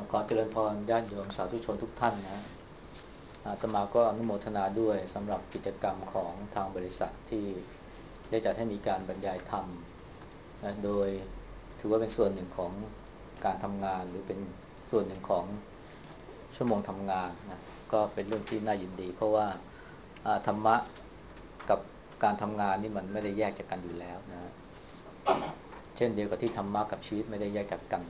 ขอเจริญพรญาติโยมสาธุชนทุกท่านนะอาตมาก็อนุโมทนาด้วยสำหรับกิจกรรมของทางบริษัทที่ได้จัดให้มีการบรรยายธรรมนะโดยถือว่าเป็นส่วนหนึ่งของการทำงานหรือเป็นส่วนหนึ่งของชั่วโมงทำงานนะก็เป็นเรื่องที่น่ายินดีเพราะว่าธรรมะกับการทำงานนี่มันไม่ได้แยกจากกันอยู่แล้วนะเช่นเดียวกับที่ธรรมะกับชีวิตไม่ได้แยกจากกัน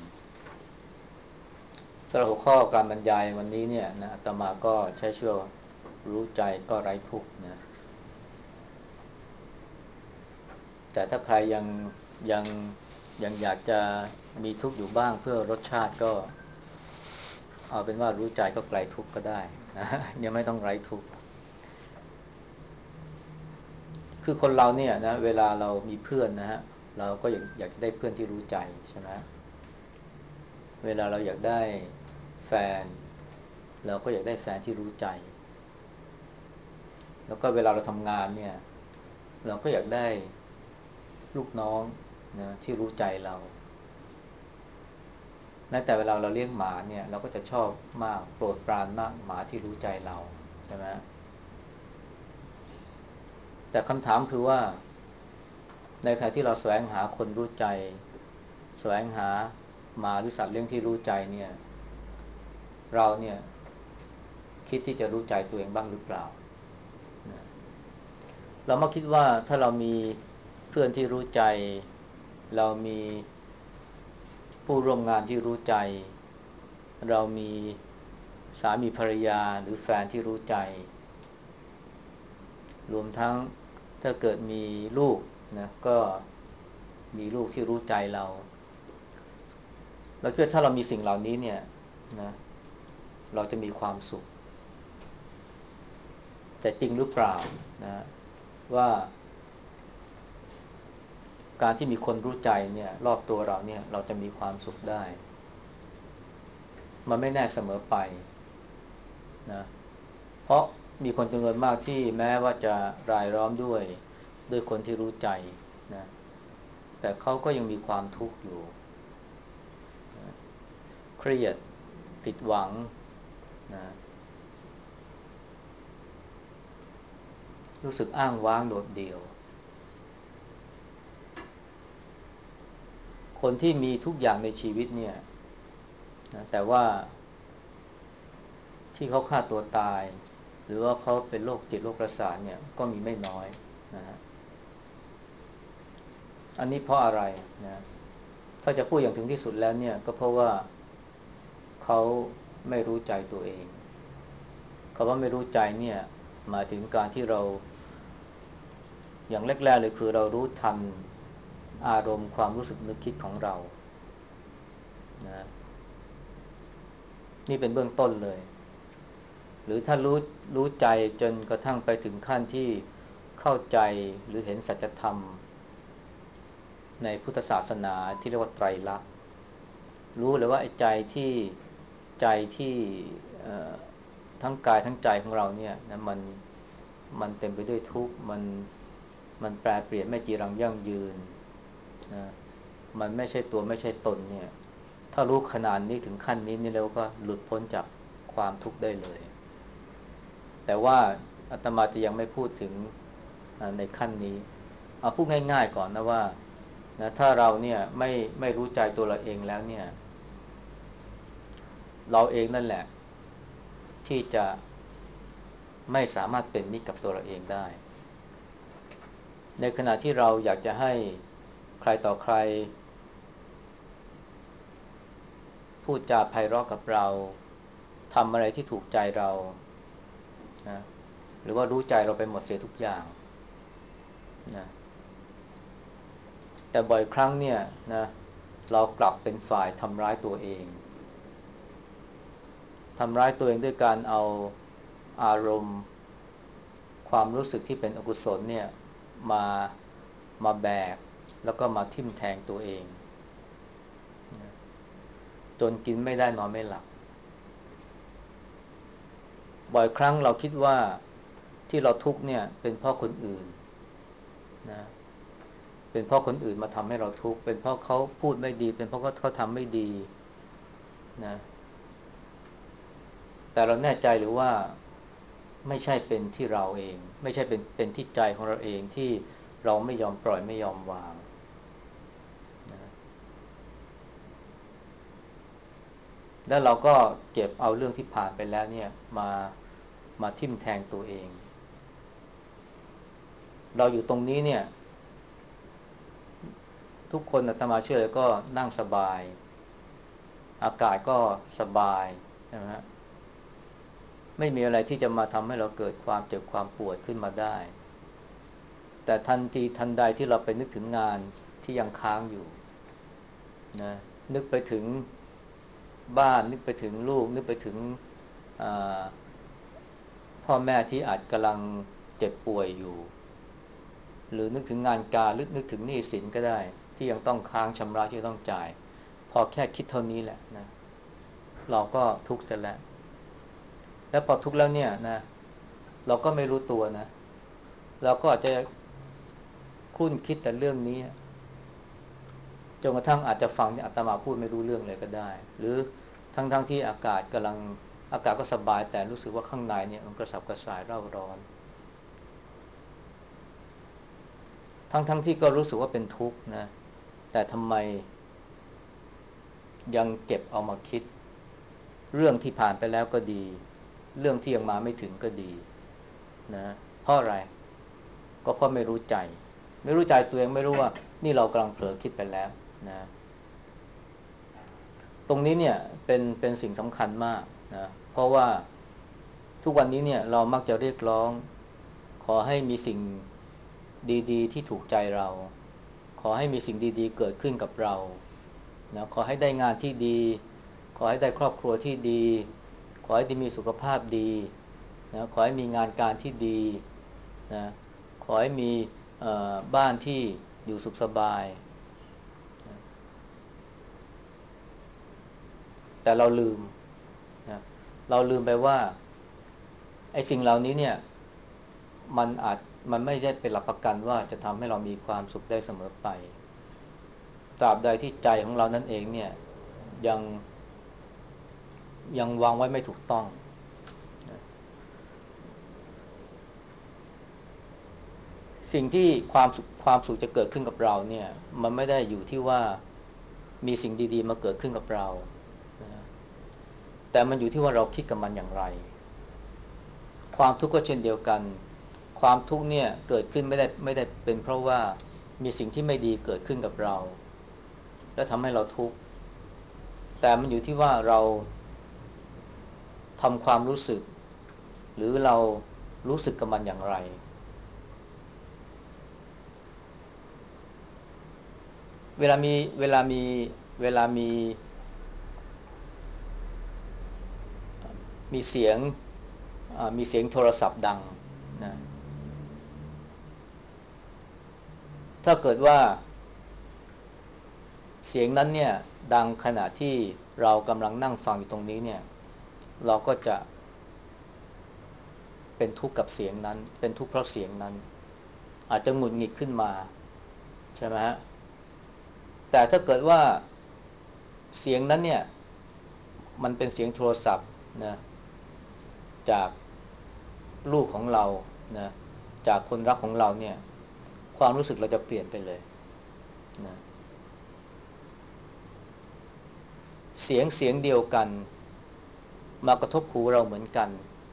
สำหรับหัวข้อการบรรยายวันนี้เนี่ยนะอาตมาก็ใช้ชื่อรู้ใจก็ไร้ทุกข์นะแต่ถ้าใครยังยังอยากจะมีทุกข์อยู่บ้างเพื่อรสชาติก็เอาเป็นว่ารู้ใจก็ไกลทุกข์ก็ได้นะยังไม่ต้องไร้ทุกข์คือคนเราเนี่ยนะเวลาเรามีเพื่อนนะฮะเราก็อยากจะได้เพื่อนที่รู้ใจใช่ไหมเวลาเราอยากได้แฟนเราก็อยากได้แฟนที่รู้ใจแล้วก็เวลาเราทำงานเนี่ยเราก็อยากได้ลูกน้องนะที่รู้ใจเราแม้แต่เวลาเราเลี้ยงหมาเนี่ยเราก็จะชอบมากโปรดปรานมากหมาที่รู้ใจเราใช่ไหมแต่คำถามคือว่าในขณะที่เราแสวงหาคนรู้ใจแสวงหาหมาหรือสัตว์เลี้ยงที่รู้ใจเนี่ยเราเนี่ยคิดที่จะรู้ใจตัวเองบ้างหรือเปล่านะเรามาคิดว่าถ้าเรามีเพื่อนที่รู้ใจเรามีผู้ร่วมงานที่รู้ใจเรามีสามีภรรยาหรือแฟนที่รู้ใจรวมทั้งถ้าเกิดมีลูกนะก็มีลูกที่รู้ใจเราแล้วคิดว่าถ้าเรามีสิ่งเหล่านี้เนี่ยนะเราจะมีความสุขแต่จริงหรือเปล่านะว่าการที่มีคนรู้ใจเนี่ยรอบตัวเราเนี่ยเราจะมีความสุขได้มันไม่แน่เสมอไปนะเพราะมีคนจำนวนมากที่แม้ว่าจะรายล้อมด้วยคนที่รู้ใจนะแต่เขาก็ยังมีความทุกข์อยู่นะเครียดผิดหวังนะรู้สึกอ้างว้างโดดเดี่ยวคนที่มีทุกอย่างในชีวิตเนี่ยนะแต่ว่าที่เขาฆ่าตัวตายหรือว่าเขาเป็นโรคจิตโรคประสาทเนี่ยก็มีไม่น้อยนะฮะอันนี้เพราะอะไรนะถ้าจะพูดอย่างถึงที่สุดแล้วเนี่ยก็เพราะว่าเขาไม่รู้ใจตัวเองคำว่าไม่รู้ใจเนี่ยหมายถึงการที่เราอย่างแรกๆเลยคือเรารู้ทันอารมณ์ความรู้สึกนึกคิดของเรานะนี่เป็นเบื้องต้นเลยหรือถ้ารู้ใจจนกระทั่งไปถึงขั้นที่เข้าใจหรือเห็นสัจธรรมในพุทธศาสนาที่เรียกว่าไตรลักษณ์รู้เลยว่าไอ้ใจที่เอ่อทั้งกายทั้งใจของเราเนี่ยนะมันเต็มไปด้วยทุกข์มันแปรเปลี่ยนไม่จีรังยั่งยืนนะมันไม่ใช่ตัวไม่ใช่ตนเนี่ยถ้ารู้ขนาดนี้ถึงขั้นนี้นี่แล้วก็หลุดพ้นจากความทุกข์ได้เลยแต่ว่าอาตมาจะยังไม่พูดถึงในขั้นนี้เอาพูดง่ายๆก่อนนะว่านะถ้าเราเนี่ยไม่รู้ใจตัวเราเองแล้วเนี่ยเราเองนั่นแหละที่จะไม่สามารถเป็นมิตรกับตัวเราเองได้ในขณะที่เราอยากจะให้ใครต่อใครพูดจาไพเราะกับเราทำอะไรที่ถูกใจเรานะหรือว่ารู้ใจเราไปหมดเสียทุกอย่างนะแต่บ่อยครั้งเนี่ยนะเรากลับเป็นฝ่ายทำร้ายตัวเองทำร้ายตัวเองด้วยการเอาอารมณ์ความรู้สึกที่เป็นอกุศลเนี่ยมามาแบกแล้วก็มาทิ่มแทงตัวเองจนกินไม่ได้นอนไม่หลับบ่อยครั้งเราคิดว่าที่เราทุกข์เนี่ยเป็นเพราะคนอื่นนะเป็นเพราะคนอื่นมาทำให้เราทุกข์เป็นเพราะเขาพูดไม่ดีเป็นเพราะเขาทำไม่ดีนะแต่เราแน่ใจหรือว่าไม่ใช่เป็นที่เราเองไม่ใช่เป็นที่ใจของเราเองที่เราไม่ยอมปล่อยไม่ยอมวางนะแล้วเราก็เก็บเอาเรื่องที่ผ่านไปแล้วเนี่ยมาทิ่มแทงตัวเองเราอยู่ตรงนี้เนี่ยทุกคนอาตมาเชื่อก็นั่งสบายอากาศก็สบายใช่ไหมฮะไม่มีอะไรที่จะมาทำให้เราเกิดความเจ็บความปวดขึ้นมาได้แต่ทันทีทันใดที่เราไปนึกถึงงานที่ยังค้างอยู่นะนึกไปถึงบ้านนึกไปถึงลูกนึกไปถึงอ่าพ่อแม่ที่อาจกำลังเจ็บป่วยอยู่หรือนึกถึงงานการหรือนึกถึงหนี้สินก็ได้ที่ยังต้องค้างชำระที่ต้องจ่ายพอแค่คิดเท่านี้แหละนะเราก็ทุกข์เสร็จแล้วแล้วพอทุกข์แล้วเนี่ยนะเราก็ไม่รู้ตัวนะเราก็อาจจะคุ้นคิดแต่เรื่องนี้จนกระทั่งอาจจะฟังที่อาตมาพูดไม่รู้เรื่องเลยก็ได้หรือทั้งที่อากาศกำลังอากาศก็สบายแต่รู้สึกว่าข้างในเนี่ยมันกระสับกระส่ายเร่าร้อนทั้งที่ก็รู้สึกว่าเป็นทุกข์นะแต่ทำไมยังเก็บเอามาคิดเรื่องที่ผ่านไปแล้วก็ดีเรื่องที่ยังมาไม่ถึงก็ดีนะเพราะอะไรก็เพราะไม่รู้ใจไม่รู้ใจตัวเองไม่รู้ว่านี่เรากำลังเผลอคิดไปแล้วนะตรงนี้เนี่ยเป็นสิ่งสำคัญมากนะเพราะว่าทุกวันนี้เนี่ยเรามักจะเรียกร้องขอให้มีสิ่งดีๆที่ถูกใจเราขอให้มีสิ่งดีๆเกิดขึ้นกับเรานะขอให้ได้งานที่ดีขอให้ได้ครอบครัวที่ดีขอให้ได้มีสุขภาพดีนะขอให้มีงานการที่ดีนะขอให้มีบ้านที่อยู่สุขสบายนะแต่เราลืมนะเราลืมไปว่าไอ้สิ่งเหล่านี้เนี่ยมันอาจมันไม่ได้เป็นหลักประกันว่าจะทำให้เรามีความสุขได้เสมอไปตราบใดที่ใจของเรานั่นเองเนี่ยยังยังวางไว้ไม่ถูกต้องนะสิ่งที่ความสุขจะเกิดขึ้นกับเราเนี่ยมันไม่ได้อยู่ที่ว่ามีสิ่งดีๆมาเกิดขึ้นกับเรานะแต่มันอยู่ที่ว่าเราคิดกับมันอย่างไรความทุกข์ก็เช่นเดียวกันความทุกข์เนี่ยเกิดขึ้นไม่ได้เป็นเพราะว่ามีสิ่งที่ไม่ดีเกิดขึ้นกับเราและทำให้เราทุกข์แต่มันอยู่ที่ว่าเราทำความรู้สึกหรือเรารู้สึกกับมันอย่างไรเวลามีเวลามีเวลามีเสียงมีเสียงโทรศัพท์ดังนะถ้าเกิดว่าเสียงนั้นเนี่ยดังขณะที่เรากำลังนั่งฟังอยู่ตรงนี้เนี่ยเราก็จะเป็นทุกข์กับเสียงนั้นเป็นทุกข์เพราะเสียงนั้นอาจจะหงุดหงิดขึ้นมาใช่ไหมฮะแต่ถ้าเกิดว่าเสียงนั้นเนี่ยมันเป็นเสียงโทรศัพท์นะจากลูกของเรานะจากคนรักของเราเนี่ยความรู้สึกเราจะเปลี่ยนไปเลยนะเสียงเดียวกันมากระทบหูเราเหมือนกัน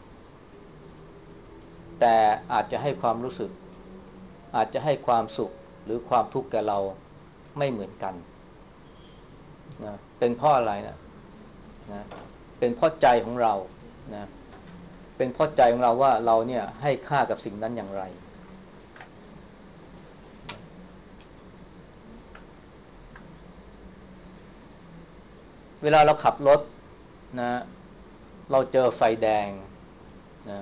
แต่อาจจะให้ความรู้สึกอาจจะให้ความสุขหรือความทุกข์แก่เราไม่เหมือนกันนะเป็นเพราะอะไรนะเป็นเพราะใจของเรานะเป็นเพราะใจของเราว่าเราเนี่ยให้ค่ากับสิ่งนั้นอย่างไรเวลาเราขับรถนะเราเจอไฟแดงนะ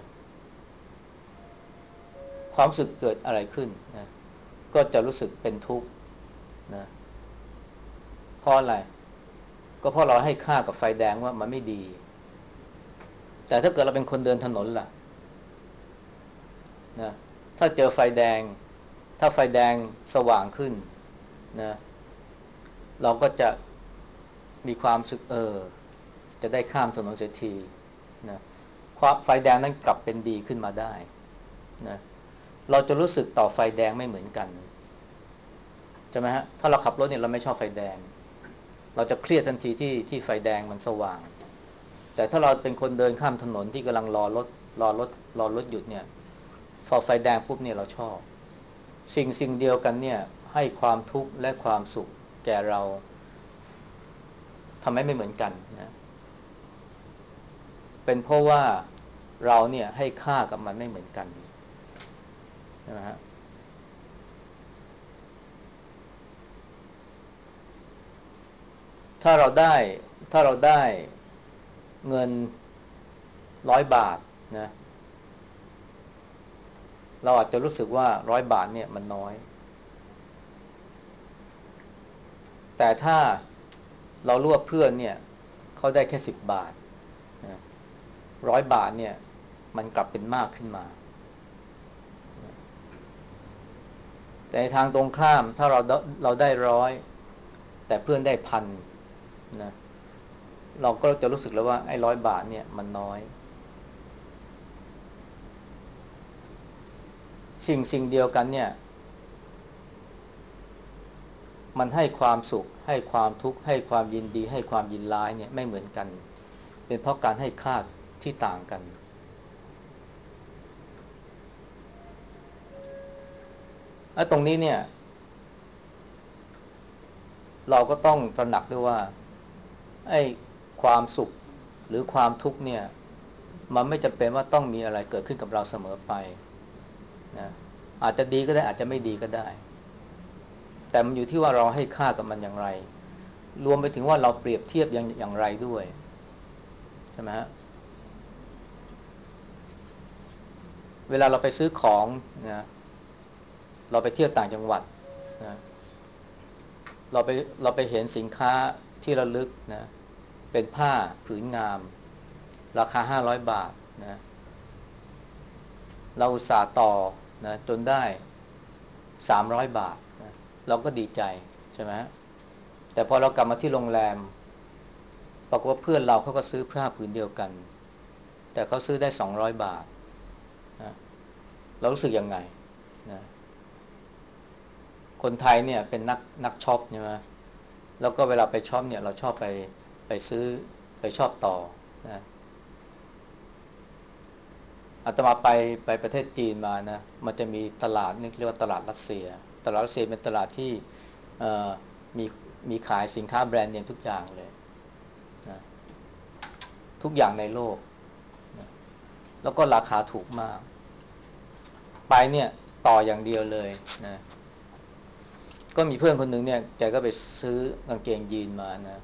ความรู้สึกเกิดอะไรขึ้นนะก็จะรู้สึกเป็นทุกข์นะเพราะอะไรก็เพราะเราให้ค่ากับไฟแดงว่ามันไม่ดีแต่ถ้าเกิดเราเป็นคนเดินถนนล่ะนะถ้าเจอไฟแดงถ้าไฟแดงสว่างขึ้นนะเราก็จะมีความรู้สึกจะได้ข้ามถนนเสียทีนะความไฟแดงนั้นกลับเป็นดีขึ้นมาได้นะเราจะรู้สึกต่อไฟแดงไม่เหมือนกันใช่ไหมฮะถ้าเราขับรถเนี่ยเราไม่ชอบไฟแดงเราจะเครียดทันทีที่ไฟแดงมันสว่างแต่ถ้าเราเป็นคนเดินข้ามถนนที่กำลังรอรถรอรถหยุดเนี่ยพอไฟแดงปุ๊บเนี่ยเราชอบสิ่งเดียวกันเนี่ยให้ความทุกข์และความสุขแก่เราทำให้ไม่เหมือนกันนะเป็นเพราะว่าเราเนี่ยให้ค่ากับมันไม่เหมือนกันใช่ไหมฮะถ้าเราได้ถ้าเราได้เงิน100 บาทนะเราอาจจะรู้สึกว่า100 บาทเนี่ยมันน้อยแต่ถ้าเรารู้ว่าเพื่อนเนี่ยเขาได้แค่10 บาทนะ100 บาทเนี่ยมันกลับเป็นมากขึ้นมาแต่ในทางตรงข้ามถ้าเราได้100แต่เพื่อนได้1,000นะเราก็จะรู้สึกแล้วว่าไอ้100 บาทเนี่ยมันน้อยสิ่งเดียวกันเนี่ยมันให้ความสุขให้ความทุกข์ให้ความยินดีให้ความยินร้ายเนี่ยไม่เหมือนกันเป็นเพราะการให้ค่าที่ต่างกันและตรงนี้เนี่ยเราก็ต้องตระหนักด้วยว่าไอ้ความสุขหรือความทุกข์เนี่ยมันไม่จำเป็นว่าต้องมีอะไรเกิดขึ้นกับเราเสมอไปนะอาจจะดีก็ได้อาจจะไม่ดีก็ได้แต่มันอยู่ที่ว่าเราให้ค่ากับมันอย่างไรรวมไปถึงว่าเราเปรียบเทียบอย่างไรด้วยใช่ไหมฮะเวลาเราไปซื้อของนะเราไปเที่ยวต่างจังหวัดนะเราไปเราไปเห็นสินค้าที่ระลึกนะเป็นผ้าผืนงามราคา500 บาทนะเราอุตส่าห์ต่อนะจนได้300 บาทนะเราก็ดีใจใช่ไหมแต่พอเรากลับมาที่โรงแรมปรากฏว่าเพื่อนเราเขาก็ซื้อผ้าผืนเดียวกันแต่เขาซื้อได้200 บาทนะเรารู้สึกยังไงนะคนไทยเนี่ยเป็นนักช็อปใช่ไหมแล้วก็เวลาไปช็อปเนี่ยเราชอบไปซื้อไปชอบต่อนะอาตมาไปประเทศจีนมานะมันจะมีตลาดนี่เรียกว่าตลาดรัสเซียตลาดรัสเซียเป็นตลาดที่เอ่อมีมีขายสินค้าแบรนด์เนมทุกอย่างเลยนะทุกอย่างในโลกนะแล้วก็ราคาถูกมากไปเนี่ยต่ออย่างเดียวเลยนะก็มีเพื่อนคนหนึ่งเนี่ยแกก็ไปซื้อกางเกงยีนมานะ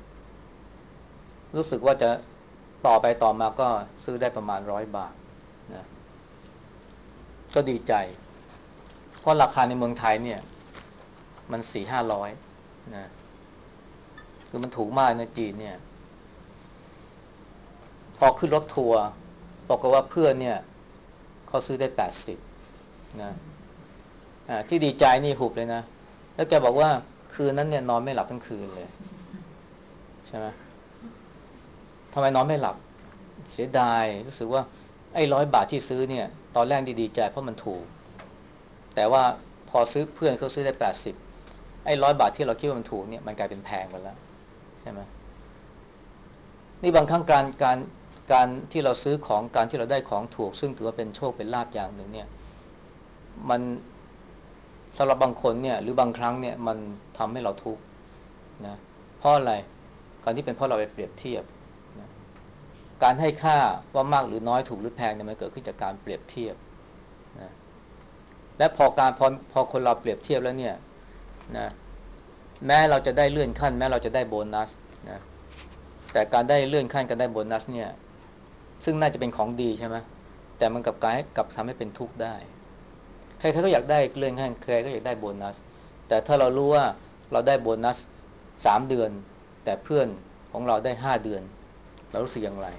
รู้สึกว่าจะต่อไปต่อมาก็ซื้อได้ประมาณ100 บาทนะก็ดีใจเพราะราคาในเมืองไทยเนี่ยมัน4-500นะคือมันถูกมากในจีนเนี่ยพอขึ้นรถทัวร์บอกว่าเพื่อนเนี่ยเขาซื้อได้80นะที่ดีใจนี่หุบเลยนะแล้วแกบอกว่าคืนนั้นเนี่ยนอนไม่หลับทั้งคืนเลยใช่ไหมทำไมนอนไม่หลับเสียดายรู้สึกว่าไอ้100 บาทที่ซื้อเนี่ยตอนแรกดีใจเพราะมันถูกแต่ว่าพอซื้อเพื่อนเขาซื้อได้80ไอ้100 บาทที่เราคิดว่ามันถูกเนี่ยมันกลายเป็นแพงไปแล้วใช่ไหมนี่บางครั้งการที่เราซื้อของการที่เราได้ของถูกซึ่งถือว่าเป็นโชคเป็นลาภอย่างหนึ่งเนี่ยมันสำหรับบางคนเนี่ยหรือบางครั้งเนี่ยมันทำให้เราทุกข์นะเพราะอะไรการที่เป็นเพราะเราไปเปรียบเทียบนะการให้ค่าว่ามากหรือน้อยถูกหรือแพงเนี่ยมันเกิดขึ้นจากการเปรียบเทียบนะและพอคนเราเปรียบเทียบแล้วเนี่ยนะแม้เราจะได้เลื่อนขั้นแม้เราจะได้โบนัสนะแต่การได้เลื่อนขั้นการได้โบนัสเนี่ยซึ่งน่าจะเป็นของดีใช่ไหมแต่มันกลับทำให้เป็นทุกข์ได้ใครๆก็อยากได้เลื่อนขั้นใครก็อยากได้โบนัสแต่ถ้าเรารู้ว่าเราได้โบนัส3 เดือนแต่เพื่อนของเราได้5 เดือนเรารู้สึกอย่างไร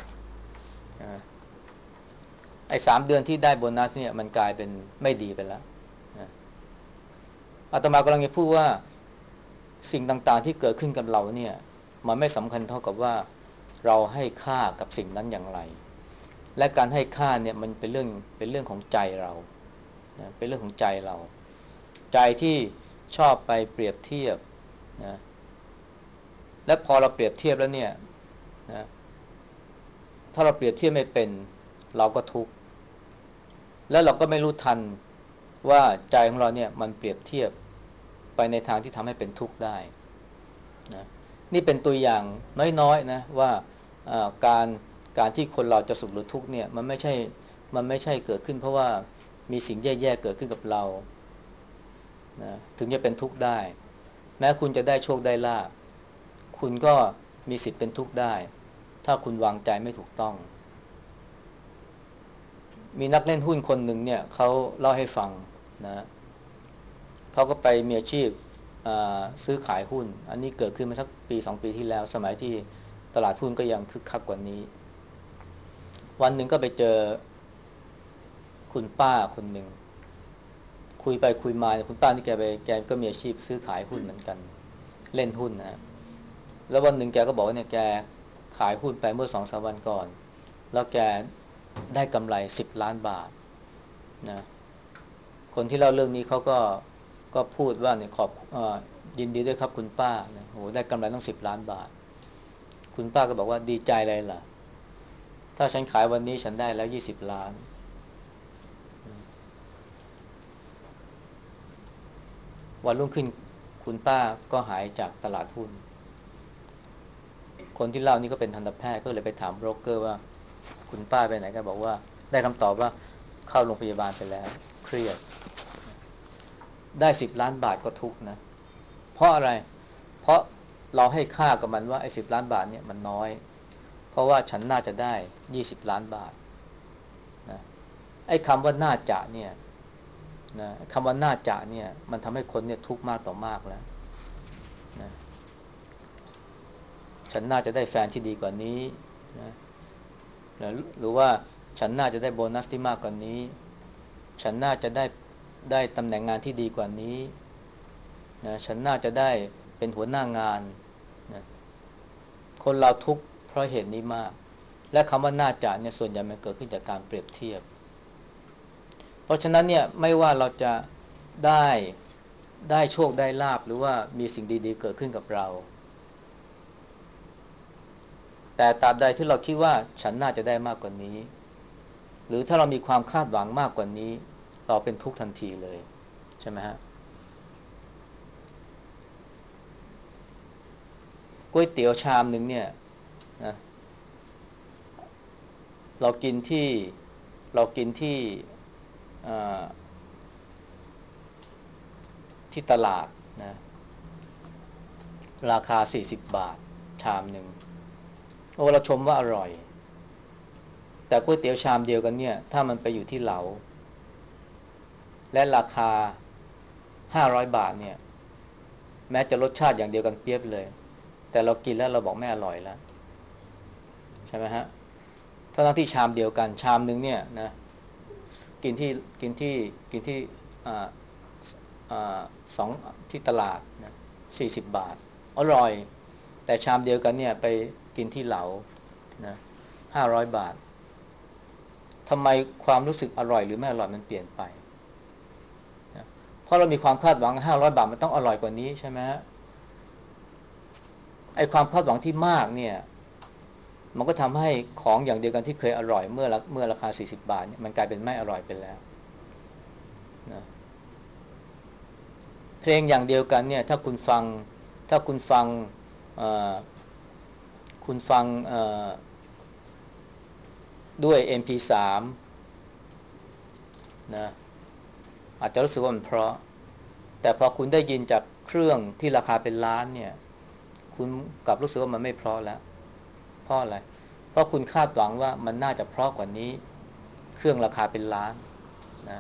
ไอ้3 เดือนที่ได้โบนัสเนี่ยมันกลายเป็นไม่ดีไปแล้วนะอาตมากำลังจะพูดว่าสิ่งต่างๆที่เกิดขึ้นกับเราเนี่ยมันไม่สำคัญเท่ากับว่าเราให้ค่ากับสิ่งนั้นอย่างไรและการให้ค่าเนี่ยมันเป็นเรื่องของใจเรานะเป็นเรื่องของใจเราใจที่ชอบไปเปรียบเทียบนะและพอเราเปรียบเทียบแล้วเนี่ยนะถ้าเราเปรียบเทียบไม่เป็นเราก็ทุกข์แล้วเราก็ไม่รู้ทันว่าใจของเราเนี่ยมันเปรียบเทียบไปในทางที่ทำให้เป็นทุกข์ได้นะนี่เป็นตัวอย่างน้อยๆนะว่าการที่คนเราจะสุขหรือทุกข์เนี่ยมันไม่ใช่เกิดขึ้นเพราะว่ามีสิ่งแย่ๆเกิดขึ้นกับเรานะถึงจะเป็นทุกข์ได้แม้คุณจะได้โชคได้ลาภคุณก็มีสิทธิ์เป็นทุกข์ได้ถ้าคุณวางใจไม่ถูกต้องมีนักเล่นหุ้นคนหนึ่งเนี่ยเขาเล่าให้ฟังนะเขาก็ไปมีอาชีพซื้อขายหุ้นอันนี้เกิดขึ้นมาสักปี2 ปีที่แล้วสมัยที่ตลาดหุ้นก็ยังคึกคักกว่านี้วันหนึ่งก็ไปเจอคุณป้าคนหนึ่งคุยไปคุยมาคุณป้านี่แกก็มีอาชีพซื้อขายหุ้นเหมือนกันเล่นหุ้นนะแล้ววันหนึ่งแกก็บอกว่าเนี่ยแกขายหุ้นไปเมื่อ2-3 วันก่อนแล้วแกได้กำไร10 ล้านบาทนะคนที่เล่าเรื่องนี้เขาก็พูดว่าเนี่ยยินดีด้วยครับคุณป้านะโหได้กำไรต้อง10 ล้านบาทคุณป้าก็บอกว่าดีใจเลยล่ะถ้าฉันขายวันนี้ฉันได้แล้ว20 ล้านวันรุ่งขึ้นคุณป้าก็หายจากตลาดหุ้นคนที่เล่านี่ก็เป็นทันตแพทย์ก็เลยไปถามโบรกเกอร์ว่าคุณป้าไปไหนก็บอกว่าได้คำตอบว่าเข้าโรงพยาบาลไปแล้วเครียดได้10 ล้านบาทก็ทุกข์นะเพราะอะไรเพราะเราให้ค่ากับมันว่าไอ้10 ล้านบาทเนี่ยมันน้อยเพราะว่าฉันน่าจะได้20 ล้านบาทนะไอ้คำว่าน่าจะเนี่ยนะคำว่าน่าจะเนี่ยมันทำให้คนเนี่ยทุกข์มากต่อมากแล้วนะฉันน่าจะได้แฟนที่ดีกว่านี้นะหรือว่าฉันน่าจะได้โบนัสที่มากกว่านี้ฉันน่าจะได้ตำแหน่งงานที่ดีกว่านี้นะฉันน่าจะได้เป็นหัวหน้างานนะคนเราทุกข์เพราะเหตุนี้มากและคำว่าน่าจะเนี่ยส่วนใหญ่มันเกิดขึ้นจากการเปรียบเทียบเพราะฉะนั้นเนี่ยไม่ว่าเราจะได้โชคได้ลาภหรือว่ามีสิ่งดีๆเกิดขึ้นกับเราแต่ตราบใดที่เราคิดว่าฉันน่าจะได้มากกว่านี้หรือถ้าเรามีความคาดหวังมากกว่านี้เราเป็นทุกข์ทันทีเลยใช่ไหมฮะก๋วยเตี๋ยวชามหนึ่งเนี่ยนะเรากินที่เรากินที่เอ่อที่ตลาดนะราคา40 บาทชามหนึ่งโอ้เราชมว่าอร่อยแต่ก๋วยเตี๋ยวชามเดียวกันเนี่ยถ้ามันไปอยู่ที่เหลาและราคา500 บาทเนี่ยแม้จะรสชาติอย่างเดียวกันเปรียบเลยแต่เรากินแล้วเราบอกไม่อร่อยแล้วใช่ไหมฮะทั้งที่ชามเดียวกันชามหนึ่งเนี่ยนะกินที่กินที่กินที่อ่าสองที่ตลาดนะ40 บาทอร่อยแต่ชามเดียวกันเนี่ยไปกินที่เหลานะ500 บาททำไมความรู้สึกอร่อยหรือไม่อร่อยมันเปลี่ยนไปนะเพราะเรามีความคาดหวัง500 บาทมันต้องอร่อยกว่านี้ใช่ไหมฮะไอความคาดหวังที่มากเนี่ยมันก็ทำให้ของอย่างเดียวกันที่เคยอร่อยเมื่อราคา40 บาทเนี่ยมันกลายเป็นไม่อร่อยไปแล้วนะเพลงอย่างเดียวกันเนี่ยถ้าคุณฟังเอ่อคุณฟังด้วย MP3 นะอาจจะรู้สึกว่ามันเพราะแต่พอคุณได้ยินจากเครื่องที่ราคาเป็นล้านเนี่ยคุณกลับรู้สึกว่ามันไม่เพราะแล้วเพราะอะไรเพราะคุณคาดหวังว่ามันน่าจะเพราะกว่านี้เครื่องราคาเป็นล้านนะ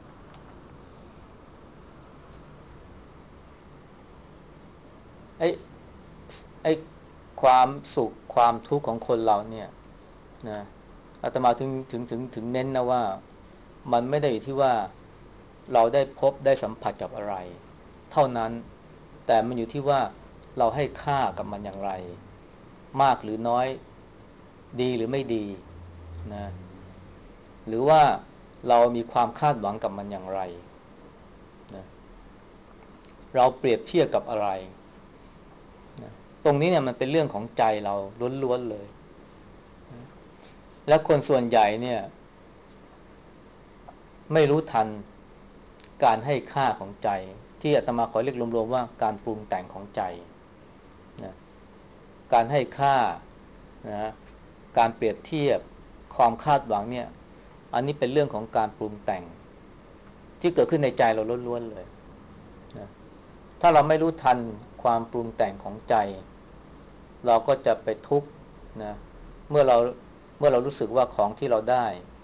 ไอ้ไอ้ความสุขความทุกข์ของคนเราเนี่ยนะอาตมาถึงเน้นนะว่ามันไม่ได้อยู่ที่ว่าเราได้พบได้สัมผัสกับอะไรเท่านั้นแต่มันอยู่ที่ว่าเราให้ค่ากับมันอย่างไรมากหรือน้อยดีหรือไม่ดีนะหรือว่าเรามีความคาดหวังกับมันอย่างไรนะเราเปรียบเทียบกับอะไรนะตรงนี้เนี่ยมันเป็นเรื่องของใจเราล้วนๆเลยนะและคนส่วนใหญ่เนี่ยไม่รู้ทันการให้ค่าของใจที่อาตมาขอเรียกรวมๆว่าการปรุงแต่งของใจนะการให้ค่านะการเปรียบเทียบความคาดหวังเนี่ยอันนี้เป็นเรื่องของการปรุงแต่งที่เกิดขึ้นในใจเราล้วนๆเลยนะถ้าเราไม่รู้ทันความปรุงแต่งของใจเราก็จะไปทุกข์นะเมื่อเราเมื่อเรารู้สึกว่าของที่เราได้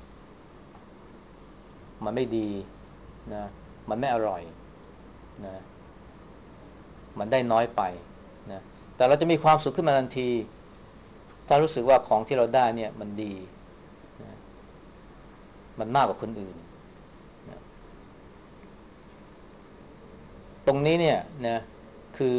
มันไม่ดีนะมันไม่อร่อยนะมันได้น้อยไปนะแต่เราจะมีความสุขขึ้นมาทันทีถ้ารู้สึกว่าของที่เราได้เนี่ยมันดีนะมันมากกว่าคนอื่นนะตรงนี้เนี่ยนะคือ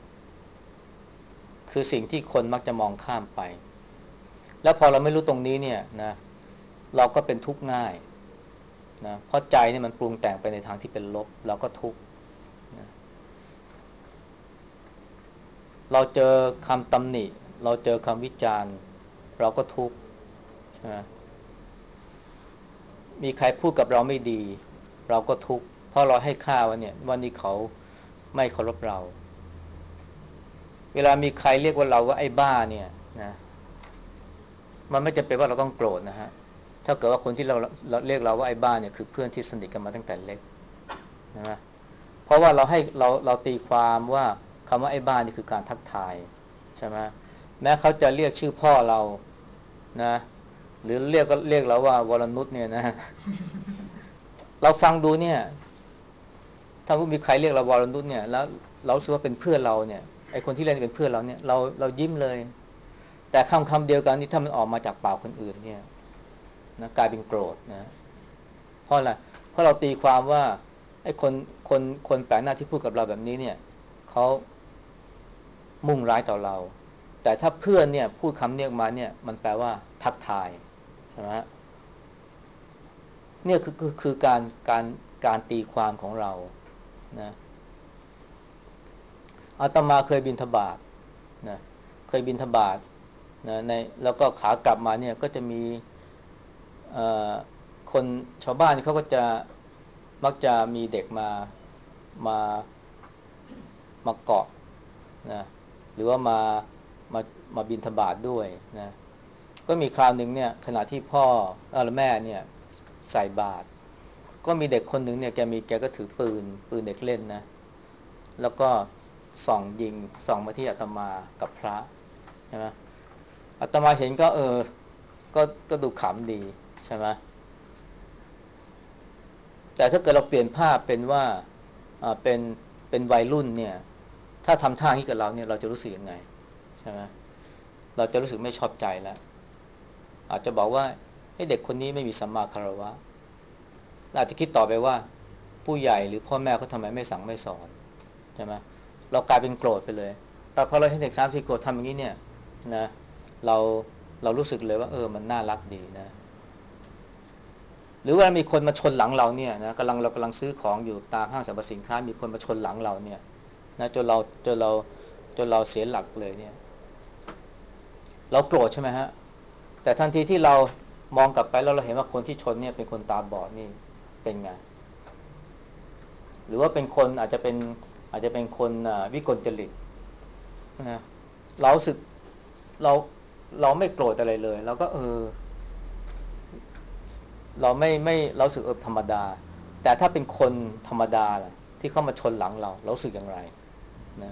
คือสิ่งที่คนมักจะมองข้ามไปแล้วพอเราไม่รู้ตรงนี้เนี่ยนะเราก็เป็นทุกข์ง่ายนะเพราะใจเนี่ยมันปรุงแต่งไปในทางที่เป็นลบเราก็ทุกข์นะเราเจอคำตำหนิเราเจอคำวิจารณ์เราก็ทุกข์นะมีใครพูดกับเราไม่ดีเราก็ทุกข์เพราะเราให้ค่าว่าเนี่ยวันนี้เขาไม่เคารพเราเวลามีใครเรียกว่าเราว่าไอ้บ้าเนี่ยนะมันไม่จำเป็นว่าเราต้องโกรธนะฮะถ้าเกิดว่าคนที่เราเรียกเราว่าไอ้บ้าเนี่ยคือเพื่อนที่สนิทกันมาตั้งแต่เล็กนะเพราะว่าเราตีความว่าคำว่าไอ้บ้านี่คือการทักทายใช่ไหมแม้เขาจะเรียกชื่อพ่อเรานะหรือเรียกเราว่าวรนุชเนี่ยนะเราฟังดูเนี่ยถ้ามีใครเรียกเราวรนุชเนี่ยแล้วเราสึกว่าเป็นเพื่อนเราเนี่ยไอ้คนที่เรียกเป็นเพื่อนเราเนี่ยเรายิ้มเลยแต่คำเดียวกันที่ถ้ามันออกมาจากปากคนอื่นเนี่ยนะกลายเป็นโกรธนะเพราะอะไรเพราะเราตีความว่าไอ้คนแปลกหน้าที่พูดกับเราแบบนี้เนี่ยเขามุ่งร้ายต่อเราแต่ถ้าเพื่อนเนี่ยพูดคำเนี้ยมาเนี่ยมันแปลว่าทักทายใช่ไหมเนี่ยคือการตีความของเรานะอาตมาเคยบิณฑบาตนะเคยบิณฑบาตนะแล้วก็ขากลับมาเนี่ยก็จะมีเอ่อคนชาวบ้านเขาก็จะมักจะมีเด็กมามาเกาะนะหรือว่ามามาบิณฑบาตด้วยนะก็มีคราวหนึ่งเนี่ยขณะที่พ่อและแม่เนี่ยใส่บาตรก็มีเด็กคนหนึ่งเนี่ยแกก็ถือปืนเด็กเล่นนะแล้วก็ส่องมาที่อาตมากับพระใช่ไหมอาตมาเห็นก็ก็ก็ดูขำดีใช่ไหมแต่ถ้าเกิดเราเปลี่ยนภาพเป็นว่าอ่าเป็นเป็นวัยรุ่นเนี่ยถ้าทำท่านี้กับเราเนี่ยเราจะรู้สึกยังไงใช่ไหมเราจะรู้สึกไม่ชอบใจแล้วอาจจะบอกว่าให้เด็กคนนี้ไม่มีสัมมาคารวะอาจจะคิดต่อไปว่าผู้ใหญ่หรือพ่อแม่เขาทำไมไม่สั่งไม่สอนใช่ไหมเรากลายเป็นโกรธไปเลยแต่พอเราเห็นเด็ก3-4ขวบทำอย่างนี้เนี่ยนะเราเรารู้สึกเลยว่ามันน่ารักดีนะหรือว่ามีคนมาชนหลังเราเนี่ยนะเรากำลังซื้อของอยู่ตามห้างสรรพสินค้ามีคนมาชนหลังเราเนี่ยนะจนเราเสียหลักเลยเนี่ยเราโกรธใช่ไหมฮะแต่ทันทีที่เรามองกลับไปแล้วเราเห็นว่าคนที่ชนเนี่ยเป็นคนตาบอดนี่เป็นไงหรือว่าเป็นคนอาจจะเป็นคนวิกลจริตนะเรารู้สึกเราเราไม่โกรธอะไรเลยเราก็เราไม่เราสึกธรรมดาแต่ถ้าเป็นคนธรรมดาล่ะที่เข้ามาชนหลังเรารู้สึกอย่างไรนะ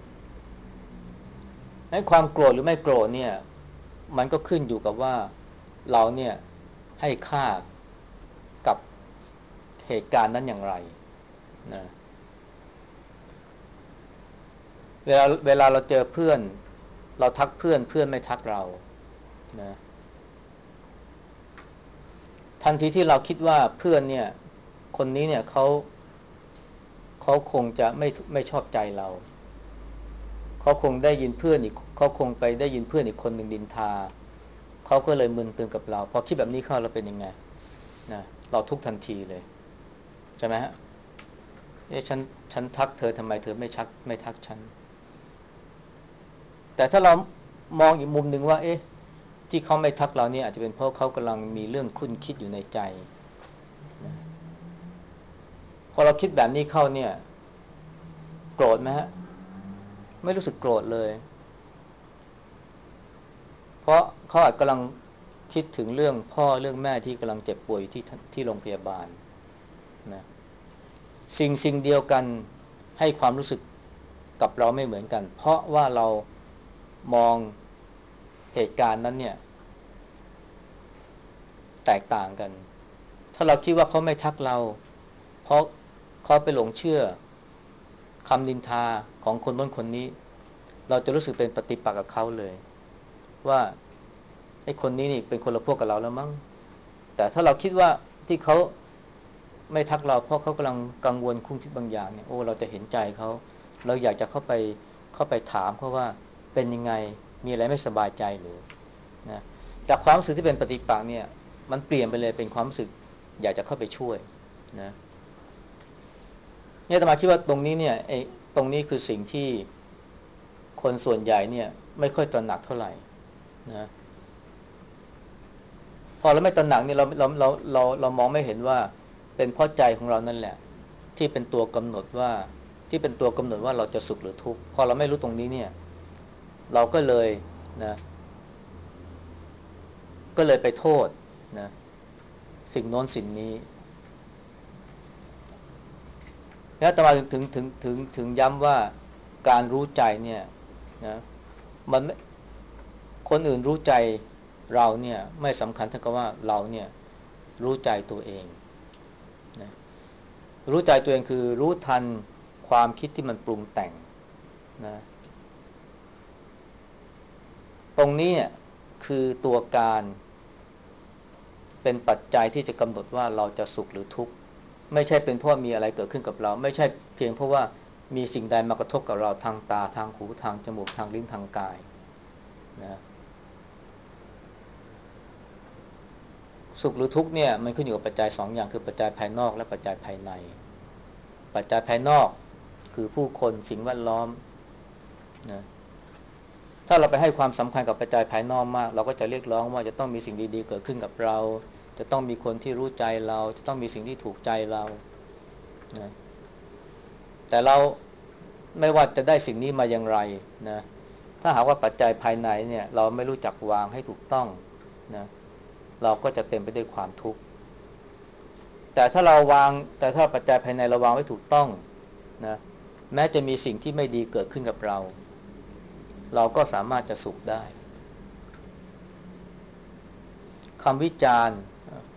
ให้ความโกรธหรือไม่โกรธเนี่ยมันก็ขึ้นอยู่กับว่าเราเนี่ยให้ค่ากับเหตุการณ์นั้นอย่างไรนะเวลาเราเจอเพื่อนเราทักเพื่อนเพื่อนไม่ทักเรานะทันทีที่เราคิดว่าเพื่อนเนี่ยคนนี้เนี่ยเขาคงจะไม่ชอบใจเราเขาคงได้ยินเพื่อนอีกเขาคงไปได้ยินเพื่อนอีกคนหนึ่งดินทาเขาก็เลยมึนตึงกับเราพอคิดแบบนี้เข้าเราเป็นยังไงนะเราทุกข์ทันทีเลยใช่ไหมฮะเอ๊ะฉันทักเธอทำไมเธอไม่ทักฉันแต่ถ้าเรามองอีกมุมหนึ่งว่าเอ๊ะที่เขาไม่ทักเราเนี่ยอาจจะเป็นเพราะเขากำลังมีเรื่องคุ้นคิดอยู่ในใจนะพอเราคิดแบบนี้เข้าเนี่ยโกรธไหมฮะไม่รู้สึกโกรธเลยเพราะเขาอาจกำลังคิดถึงเรื่องพ่อเรื่องแม่ที่กำลังเจ็บป่วยที่โรงพยาบาลนะสิ่งเดียวกันให้ความรู้สึกกับเราไม่เหมือนกันเพราะว่าเรามองเหตุการณ์นั้นเนี่ยแตกต่างกันถ้าเราคิดว่าเขาไม่ทักเราเพราะเขาไปหลงเชื่อคำนินทาของคนโน้นคนนี้เราจะรู้สึกเป็นปฏิปักษ์กับเขาเลยว่าไอ้คนนี้นี่เป็นคนละพวกกับเราแล้วมั้งแต่ถ้าเราคิดว่าที่เขาไม่ทักเราเพราะเขากำลังกังวลคุ้นคิดบางอย่างเนี่ยโอ้เราจะเห็นใจเขาเราอยากจะเข้าไปถามเขาว่าเป็นยังไงมีอะไรไม่สบายใจหรือนะจากความรู้สึกที่เป็นปฏิปักษ์เนี่ยมันเปลี่ยนไปเลยเป็นความรู้สึกอยากจะเข้าไปช่วยนะเนี่ยอาตมาคิดว่าตรงนี้เนี่ยตรงนี้คือสิ่งที่คนส่วนใหญ่เนี่ยไม่ค่อยตระหนักเท่าไหร่นะพอเราไม่ตระหนักเนี่ยเรามองไม่เห็นว่าเป็นเพราะใจของเรานั่นแหละที่เป็นตัวกำหนดว่าที่เป็นตัวกำหนดว่าเราจะสุขหรือทุกข์พอเราไม่รู้ตรงนี้เนี่ยเราก็เลยนะก็เลยไปโทษนะสิ่งโน้นสิ่งนี้แล้วอาตมาถึงย้ำว่าการรู้ใจเนี่ยนะมันไม่คนอื่นรู้ใจเราเนี่ยไม่สำคัญเท่ากับว่าเราเนี่ยรู้ใจตัวเองนะรู้ใจตัวเองคือรู้ทันความคิดที่มันปรุงแต่งนะตรงนี้เนี่ยคือตัวการเป็นปัจจัยที่จะกำหนดว่าเราจะสุขหรือทุกข์ไม่ใช่เป็นเพราะมีอะไรเกิดขึ้นกับเราไม่ใช่เพียงเพราะว่ามีสิ่งใดมากระทบกับเราทางตาทางหูทางจมูกทางลิ้นทางกายนะสุขหรือทุกข์เนี่ยมันขึ้นอยู่กับปัจจัยสองอย่างคือปัจจัยภายนอกและปัจจัยภายในปัจจัยภายนอกคือผู้คนสิ่งแวดล้อมนะถ้าเราไปให้ความสำคัญกับปัจจัยภายนอกมากเราก็จะเรียกร้องว่าจะต้องมีสิ่งดีๆเกิดขึ้นกับเราจะต้องมีคนที่รู้ใจเราจะต้องมีสิ่งที่ถูกใจเรานะแต่เราไม่ว่าจะได้สิ่งนี้มาอย่างไรนะถ้าหากว่าปัจจัยภายในเนี่ยเราไม่รู้จักวางให้ถูกต้องนะเราก็จะเต็มไปด้วยความทุกข์แต่ถ้าเราวางแต่ถ้าปัจจัยภายในเราวางไว้ถูกต้องนะแม้จะมีสิ่งที่ไม่ดีเกิดขึ้นกับเราเราก็สามารถจะสุขได้คำวิจารณ์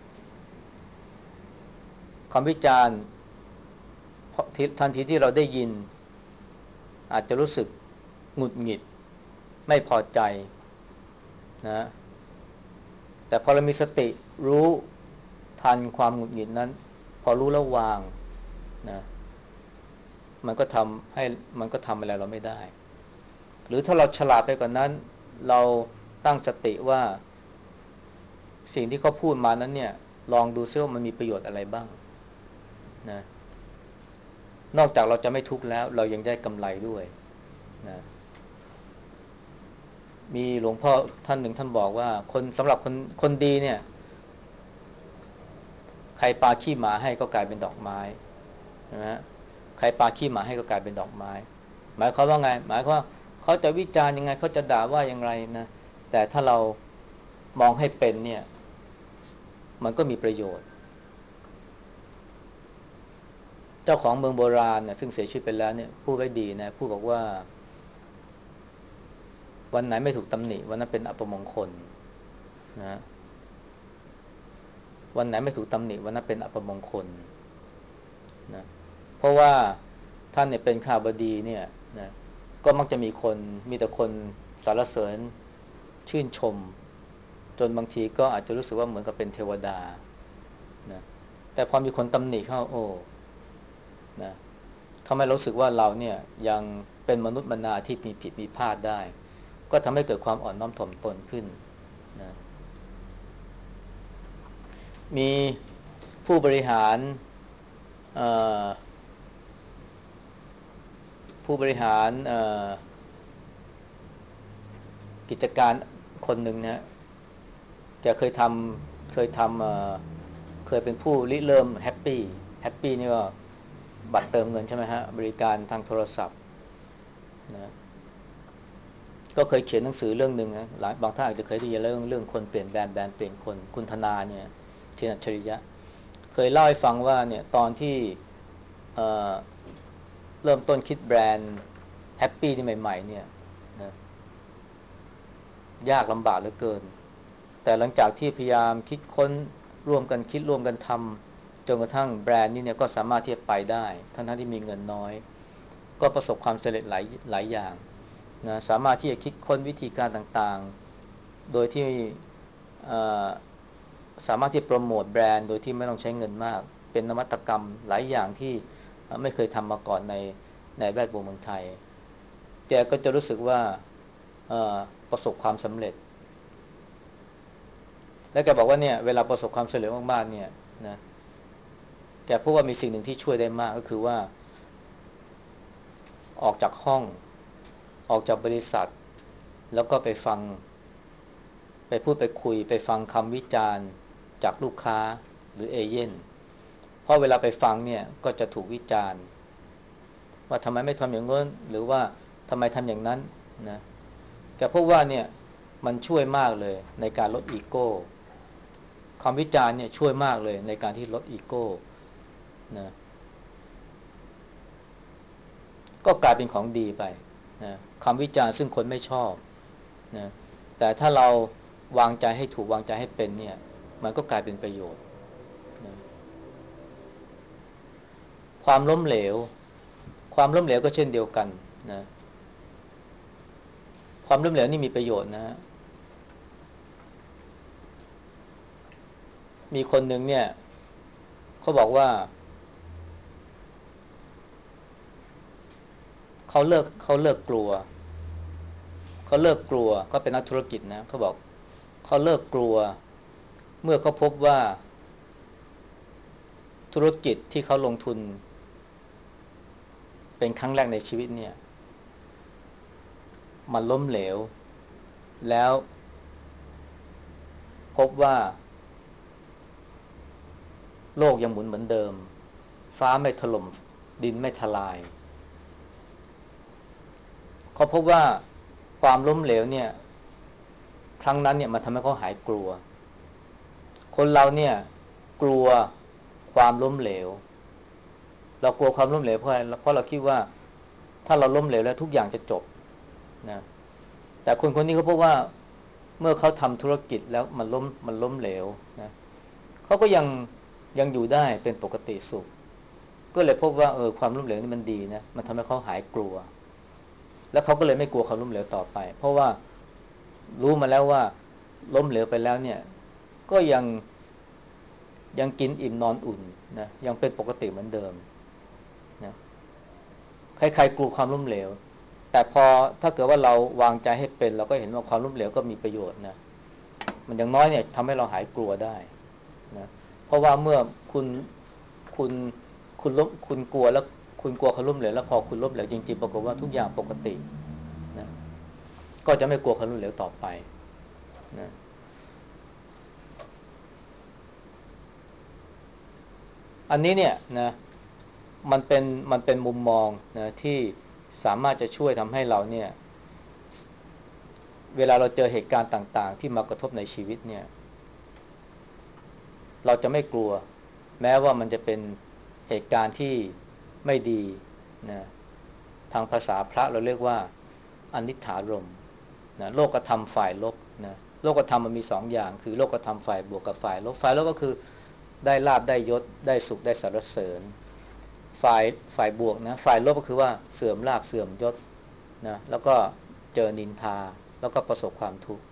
คำวิจารณ์ทันทีที่เราได้ยินอาจจะรู้สึกหงุดหงิดไม่พอใจนะแต่พอเรามีสติรู้ทันความหงุดหงิดนั้นพอรู้แล้ววางนะมันก็ทำให้มันก็ทำอะไรเราไม่ได้หรือถ้าเราฉลาดไปกว่านั้นเราตั้งสติว่าสิ่งที่เขาพูดมานั้นเนี่ยลองดูซิว่ามันมีประโยชน์อะไรบ้างนะนอกจากเราจะไม่ทุกข์แล้วเรายังได้กำไรด้วยนะมีหลวงพ่อท่านหนึ่งท่านบอกว่าคนสำหรับคนดีเนี่ยใครปาขี้หมาให้ก็กลายเป็นดอกไม้นะฮะใครปาขี้หมาให้ก็กลายเป็นดอกไม้หมายความว่าไงหมายความว่าเขาจะวิจารณ์ยังไงเขาจะด่าว่าอย่างไรนะแต่ถ้าเรามองให้เป็นเนี่ยมันก็มีประโยชน์เจ้าของเมืองโบราณเนี่ยซึ่งเสียชีวิตไปแล้วเนี่ยพูดไว้ดีนะพูดบอกว่าวันไหนไม่ถูกตำหนิวันนั้นเป็นอัปมงคลนะวันไหนไม่ถูกตำหนิวันนั้นเป็นอัปมงคลนะเพราะว่าท่านเนี่ยเป็นข้าบดีเนี่ยนะก็มักจะมีแต่คนสรรเสริญชื่นชมจนบางทีก็อาจจะรู้สึกว่าเหมือนกับเป็นเทวดานะแต่พอมีคนตำหนิเข้าโอ้นะทำให้รู้สึกว่าเราเนี่ยยังเป็นมนุษย์มนาที่มีผิดมีพลาดได้ก็ทำให้เกิดความอ่อนน้อมถ่อมตนขึ้นนะมีผู้บริหารเอ่อผู้บริหารกิจการคนหนึ่งนะแกเคยทำเคยเป็นผู้ริเริ่มแฮปปี้นี่ก็บัตรเติมเงินใช่ไหมฮะบริการทางโทรศัพท์นะก็เคยเขียนหนังสือเรื่องหนึ่งนะบางท่านอาจจะเคยได้ยินเรื่องคนเปลี่ยนแบรนด์เปลี่ยนคนคุณธนาเนี่ยเทียนอัจฉริยะเคยเล่าให้ฟังว่าเนี่ยตอนที่เอ่อเริ่มต้นคิดแบรนด์แฮปปี้นี่ใหม่ๆเนี่ยนะยากลำบากเหลือเกิน แต่หลังจากที่พยายามคิดค้นร่วมกันทำจนกระทั่งแบรนด์นี้เนี่ยก็สามารถที่จะไปได้ทั้งที่มีเงินน้อยก็ประสบความสำเร็จหลายอย่างนะสามารถที่จะคิดค้นวิธีการต่างๆโดยที่สามารถที่โปรโมทแบรนด์โดยที่ไม่ต้องใช้เงินมากเป็นนวัตกรรมหลายอย่างที่ไม่เคยทำมาก่อนในแวดวงเมืองไทยแกก็จะรู้สึกว่าประสบความสำเร็จ แล้วแกบอกว่าเนี่ยเวลาประสบความสำเร็จมากๆเนี่ยนะแกพูดว่ามีสิ่งหนึ่งที่ช่วยได้มากก็คือว่าออกจากห้องออกจากบริษัทแล้วก็ไปพูดไปคุยไปฟังคำวิจารณ์จากลูกค้าหรือเอเย่นเพราะเวลาไปฟังเนี่ยก็จะถูกวิจารณ์ว่าทำไมไม่ทำอย่างนั้นหรือว่าทำไมทำอย่างนั้นนะแกพูดว่าเนี่ยมันช่วยมากเลยในการลดอีโก้คำวิจารณ์เนี่ยช่วยมากเลยในการที่ลดอีโก้นะก็กลายเป็นของดีไปนะคำวิจารณ์ซึ่งคนไม่ชอบนะแต่ถ้าเราวางใจให้ถูกวางใจให้เป็นเนี่ยมันก็กลายเป็นประโยชน์นะความล้มเหลวความล้มเหลวก็เช่นเดียวกันนะความล้มเหลวนี่มีประโยชน์นะฮะมีคนหนึ่งเนี่ยเขาบอกว่าเขาเลิกกลัวเขาเลิกกลัวก็เป็นนักธุรกิจนะเขาบอกเขาเลิกกลัวเมื่อเขาพบว่าธุรกิจที่เขาลงทุนเป็นครั้งแรกในชีวิตเนี่ยมันล้มเหลวแล้วพบว่าโลกยังหมุนเหมือนเดิมฟ้าไม่ถล่มดินไม่ทลายเขาพบว่าความล้มเหลวเนี่ยครั้งนั้นเนี่ยมันทำให้เขาหายกลัวคนเราเนี่ยกลัวความล้มเหลวเรากลัวความล้มเหลวเพราะเราคิดว่าถ้าเราล้มเหลวแล้วทุกอย่างจะจบนะแต่คนนี้เขาพบว่าเมื่อเขาทำธุรกิจแล้วมันล้มเหลวนะเขาก็ยังอยู่ได้เป็นปกติสุขก็เลยพบว่าความล้มเหลวนี่มันดีนะมันทำให้เขาหายกลัวแล้วเขาก็เลยไม่กลัวความล้มเหลวต่อไปเพราะว่ารู้มาแล้วว่าล้มเหลวไปแล้วเนี่ยก็ยังกินอิ่มนอนอุ่นนะยังเป็นปกติเหมือนเดิมนะใครๆกลัวความล้มเหลวแต่พอถ้าเกิดว่าเราวางใจให้เป็นเราก็เห็นว่าความล้มเหลวก็มีประโยชน์นะมันอย่างน้อยเนี่ยทำให้เราหายกลัวได้นะเพราะว่าเมื่อคุณคุณกลัวแล้วคุณกลัวความล้มเหลวแล้วพอคุณล้มเหลวจริงๆปรากฏว่าทุกอย่างปกตินะก็จะไม่กลัวความล้มเหลวต่อไปนะอันนี้เนี่ยนะมันเป็นมุมมองนะที่สามารถจะช่วยทำให้เราเนี่ยเวลาเราเจอเหตุการณ์ต่างๆที่มากระทบในชีวิตเนี่ยเราจะไม่กลัวแม้ว่ามันจะเป็นเหตุการณ์ที่ไม่ดีนะทางภาษาพระเราเรียกว่าอนิจฐารมณ์นะโลกธรรมฝ่ายลบนะโลกธรรมมันมีสองอย่างคือโลกธรรมฝ่ายบวกกับฝ่ายลบก็คือได้ลาภได้ยศได้สุขได้สรรเสริญฝ่ายฝ่ายบวกนะฝ่ายลบก็คือว่าเสื่อมลาภเสื่อมยศนะแล้วก็เจอนินทาแล้วก็ประสบความทุกข์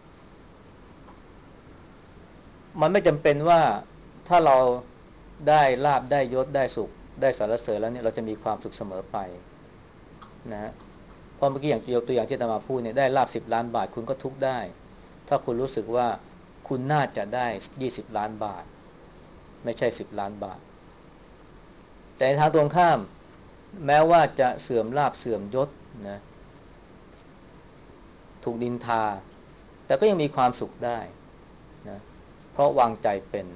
มันไม่จำเป็นว่าถ้าเราได้ลาภได้ยศได้สุขได้สรรเสริญแล้วเนี่ยเราจะมีความสุขเสมอไปนะฮะเพราะเมื่อกี้อย่างตัวอย่างที่อาตมาพูดเนี่ยได้ลาภ10 ล้านบาทคุณก็ทุกข์ได้ถ้าคุณรู้สึกว่าคุณน่าจะได้20 ล้านบาทไม่ใช่10 ล้านบาทแต่ในทางตรงข้ามแม้ว่าจะเสื่อมลาภเสื่อมยศนะถูกดินทาแต่ก็ยังมีความสุขได้นะเพราะวางใจเป็น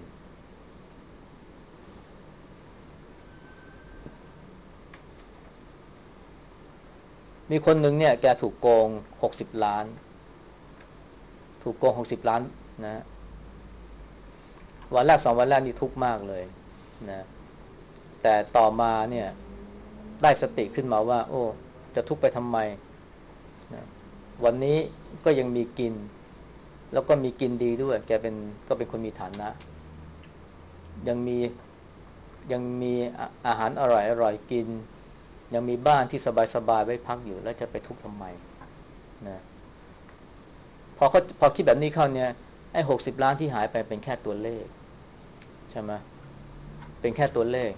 มีคนหนึ่งเนี่ยแกถูกโกง60 ล้านถูกโกง60 ล้านนะวันแรก2 วันแรกนี่ทุกข์มากเลยนะแต่ต่อมาเนี่ยได้สติขึ้นมาว่าโอ้จะทุกข์ไปทำไมนะวันนี้ก็ยังมีกินแล้วก็มีกินดีด้วยแกเป็นก็เป็นคนมีฐานะยังมียังมีอาหารอร่อยอร่อยกินยังมีบ้านที่สบายๆไว้พักอยู่แล้วจะไปทุกข์ทำไมนะพอคิดแบบนี้เข้าเนี่ยไอ้60 ล้านที่หายไปเป็นแค่ตัวเลขใช่ไหมเป็นแค่ตัวเลข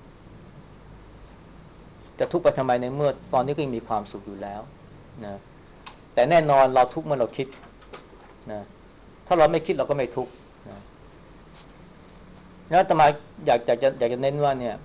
จะทุกข์ไปทำไมในเมื่อตอนนี้ก็ยังมีความสุขอยู่แล้วนะแต่แน่นอนเราทุกข์เมื่อเราคิดนะถ้าเราไม่คิดเราก็ไม่ทุกข์นะแล้วอาตมาอยากจะเน้นว่าเนี่ย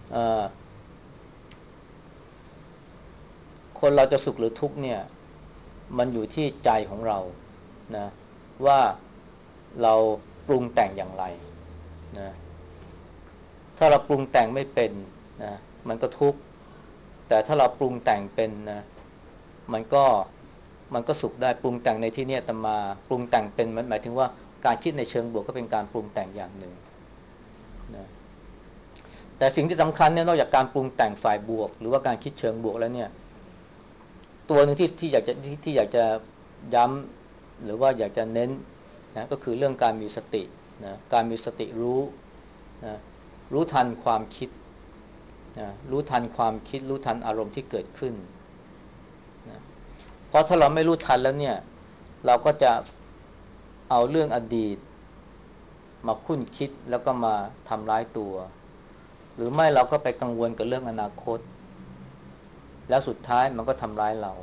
คนเราจะสุขหรือทุกข์เนี่ยมันอยู่ที่ใจของเรานะว่าเราปรุงแต่งอย่างไรนะถ้าเราปรุงแต่งไม่เป็นนะมันก็ทุกข์แต่ถ้าเราปรุงแต่งเป็นนะมันก็มันก็สุขได้ปรุงแต่งในที่นี้อาตมาปรุงแต่งเป็นมันหมายถึงว่าการคิดในเชิงบวกก็เป็นการปรุงแต่งอย่างหนึ่งนะแต่สิ่งที่สำคัญเนี่ยนอกจากการปรุงแต่งฝ่ายบวกหรือว่าการคิดเชิงบวกแล้วเนี่ยตัวหนึ่งที่อยากจะย้ำหรือว่าอยากจะเน้นนะก็คือเรื่องการมีสตินะการมีสติรู้นะรู้ทันความคิดนะรู้ทันความคิดรู้ทันอารมณ์ที่เกิดขึ้นนะเพราะถ้าเราไม่รู้ทันแล้วเนี่ยเราก็จะเอาเรื่องอดีตมาคุ้นคิดแล้วก็มาทำร้ายตัวหรือไม่เราก็ไปกังวลกับเรื่องอนาคตแล้วสุดท้ายมันก็ทำร้ายเรา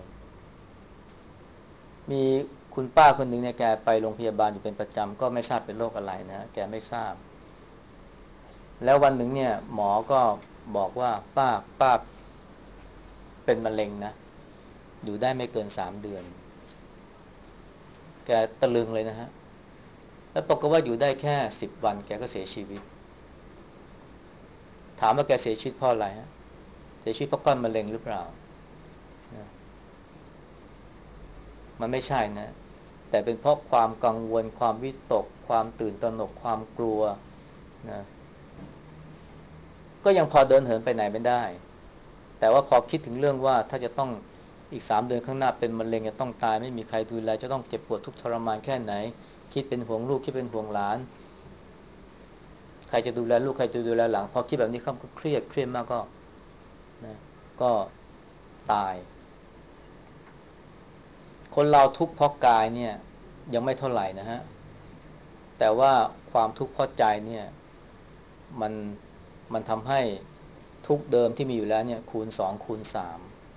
มีคุณป้าคนหนึ่งเนี่ยแกไปโรงพยาบาลอยู่เป็นประจำก็ไม่ทราบเป็นโรคอะไรนะแกไม่ทราบแล้ววันหนึ่งเนี่ยหมอก็บอกว่าป้าเป็นมะเร็งนะอยู่ได้ไม่เกิน3 เดือนแกตะลึงเลยนะฮะแล้วปรากฏว่าอยู่ได้แค่10 วันแกก็เสียชีวิตถามว่าแกเสียชีวิตเพราะอะไรฮะเสียชีวิตเพราะก้อนมะเร็งหรือเปล่านะมันไม่ใช่นะแต่เป็นเพราะความกังวลความวิตกความตื่นตระหนกความกลัวนะก็ยังพอเดินเหินไปไหนไม่ได้แต่ว่าพอคิดถึงเรื่องว่าถ้าจะต้องอีก3 เดือนข้างหน้าเป็นมะเร็งจะต้องตายไม่มีใครดูแลจะต้องเจ็บปวดทุกข์ทรมานแค่ไหนคิดเป็นห่วงลูกคิดเป็นห่วงหลานใครจะดูแลลูกใครจะดูแลหลานพอคิดแบบนี้เขาก็เครียดมากก็นะก็ตายคนเราทุกข์เพราะกายเนี่ยยังไม่เท่าไหร่นะฮะแต่ว่าความทุกข์เพราะใจเนี่ยมันมันทำให้ทุกข์เดิมที่มีอยู่แล้วเนี่ยคูณ 2 คูณ 3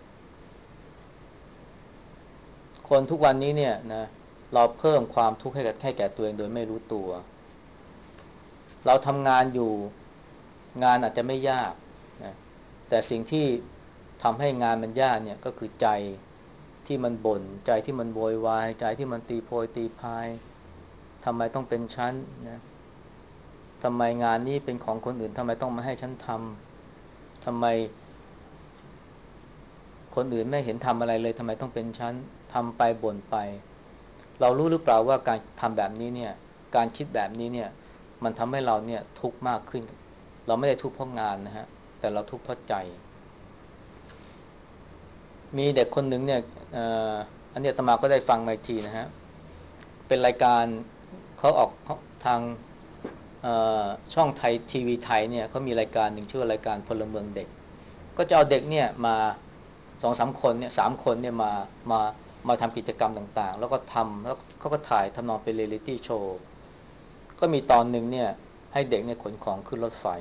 คนทุกวันนี้เนี่ยนะเราเพิ่มความทุกข์ให้แก่ตัวเองโดยไม่รู้ตัวเราทำงานอยู่งานอาจจะไม่ยากนะแต่สิ่งที่ทำให้งานมันยากเนี่ยก็คือใจที่มันบ่นใจที่มันโวยวายใจที่มันตีโพยตีพายทำไมต้องเป็นฉันนะทำไมงานนี้เป็นของคนอื่นทำไมต้องมาให้ฉันทำไมคนอื่นไม่เห็นทำอะไรเลยทำไมต้องเป็นฉันทำไปบ่นไปเรารู้หรือเปล่าว่าการทำแบบนี้เนี่ยการคิดแบบนี้เนี่ยมันทำให้เราเนี่ยทุกข์มากขึ้นเราไม่ได้ทุกข์เพราะงานนะฮะแต่เราทุกข์เพราะใจมีเด็กคนหนึ่งเนี่ยเอ่ออันนี้อาตมาก็ได้ฟังมาอีกทีนะฮะเป็นรายการเขาออกทางเอ่ช่องไทยทีวีไทยเนี่ยเขามีรายการหนึ่งชื่อว่ารายการพลเมืองเด็กก็จะเอาเด็กเนี่ยมา2-3 คนเนี่ย3 คนเนี่ยมามาทำกิจกรรมต่างๆแล้วก็ทำแล้วเขาก็ถ่ายทำนองเป็นเรียลลิตี้โชว์ก็มีตอนหนึ่งเนี่ยให้เด็กเนี่ยขนของขึ้นรถไฟ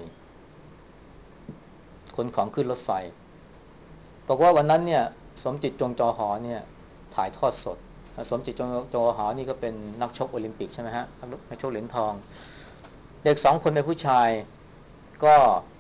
ขนของขึ้นรถไฟบอกว่าวันนั้นเนี่ยสมจิตจงจอหอเนี่ยถ่ายทอดสดสมจิตจงจอหอนี่ก็เป็นนักชกโอลิมปิกใช่ไหมฮะนักชกเหรียญทองเด็ก2 คนเป็นผู้ชายก็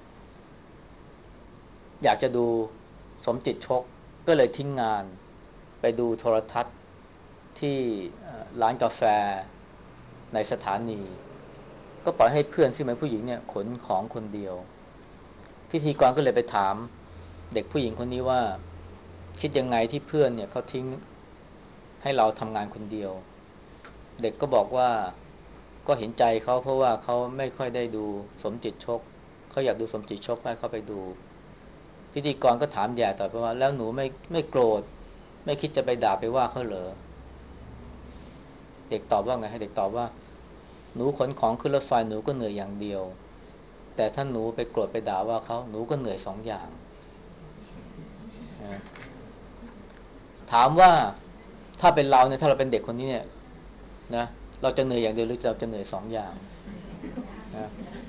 อยากจะดูสมจิตชกก็เลยทิ้งงานไปดูโทรทัศน์ที่ร้านกาแฟในสถานีก็ปล่อยให้เพื่อนซึ่งเป็นผู้หญิงเนี่ยขนของคนเดียวพิธีกรก็เลยไปถามเด็กผู้หญิงคนนี้ว่าคิดยังไงที่เพื่อนเนี่ยเขาทิ้งให้เราทำงานคนเดียวเด็กก็บอกว่าก็เห็นใจเขาเพราะว่าเขาไม่ค่อยได้ดูสมจิตชกเขาอยากดูสมจิตชกให้เขาไปดูพิธีกรก็ถามแย่ต่อไปว่าแล้วหนูไม่โกรธไม่คิดจะไปด่าไปว่าเขาเหรอเด็กตอบว่าไงให้เด็กตอบว่าหนูขนของขึ้นรถไฟหนูก็เหนื่อยอย่างเดียวแต่ถ้าหนูไปโกรธไปด่าว่าเขาหนูก็เหนื่อย2 อย่างนะถามว่าถ้าเป็นเราเนี่ยถ้าเราเป็นเด็กคนนี้เนี่ยนะเราจะเหนื่อยอย่างเดียวหรือเราจะเหนื่อย2 อย่างนะ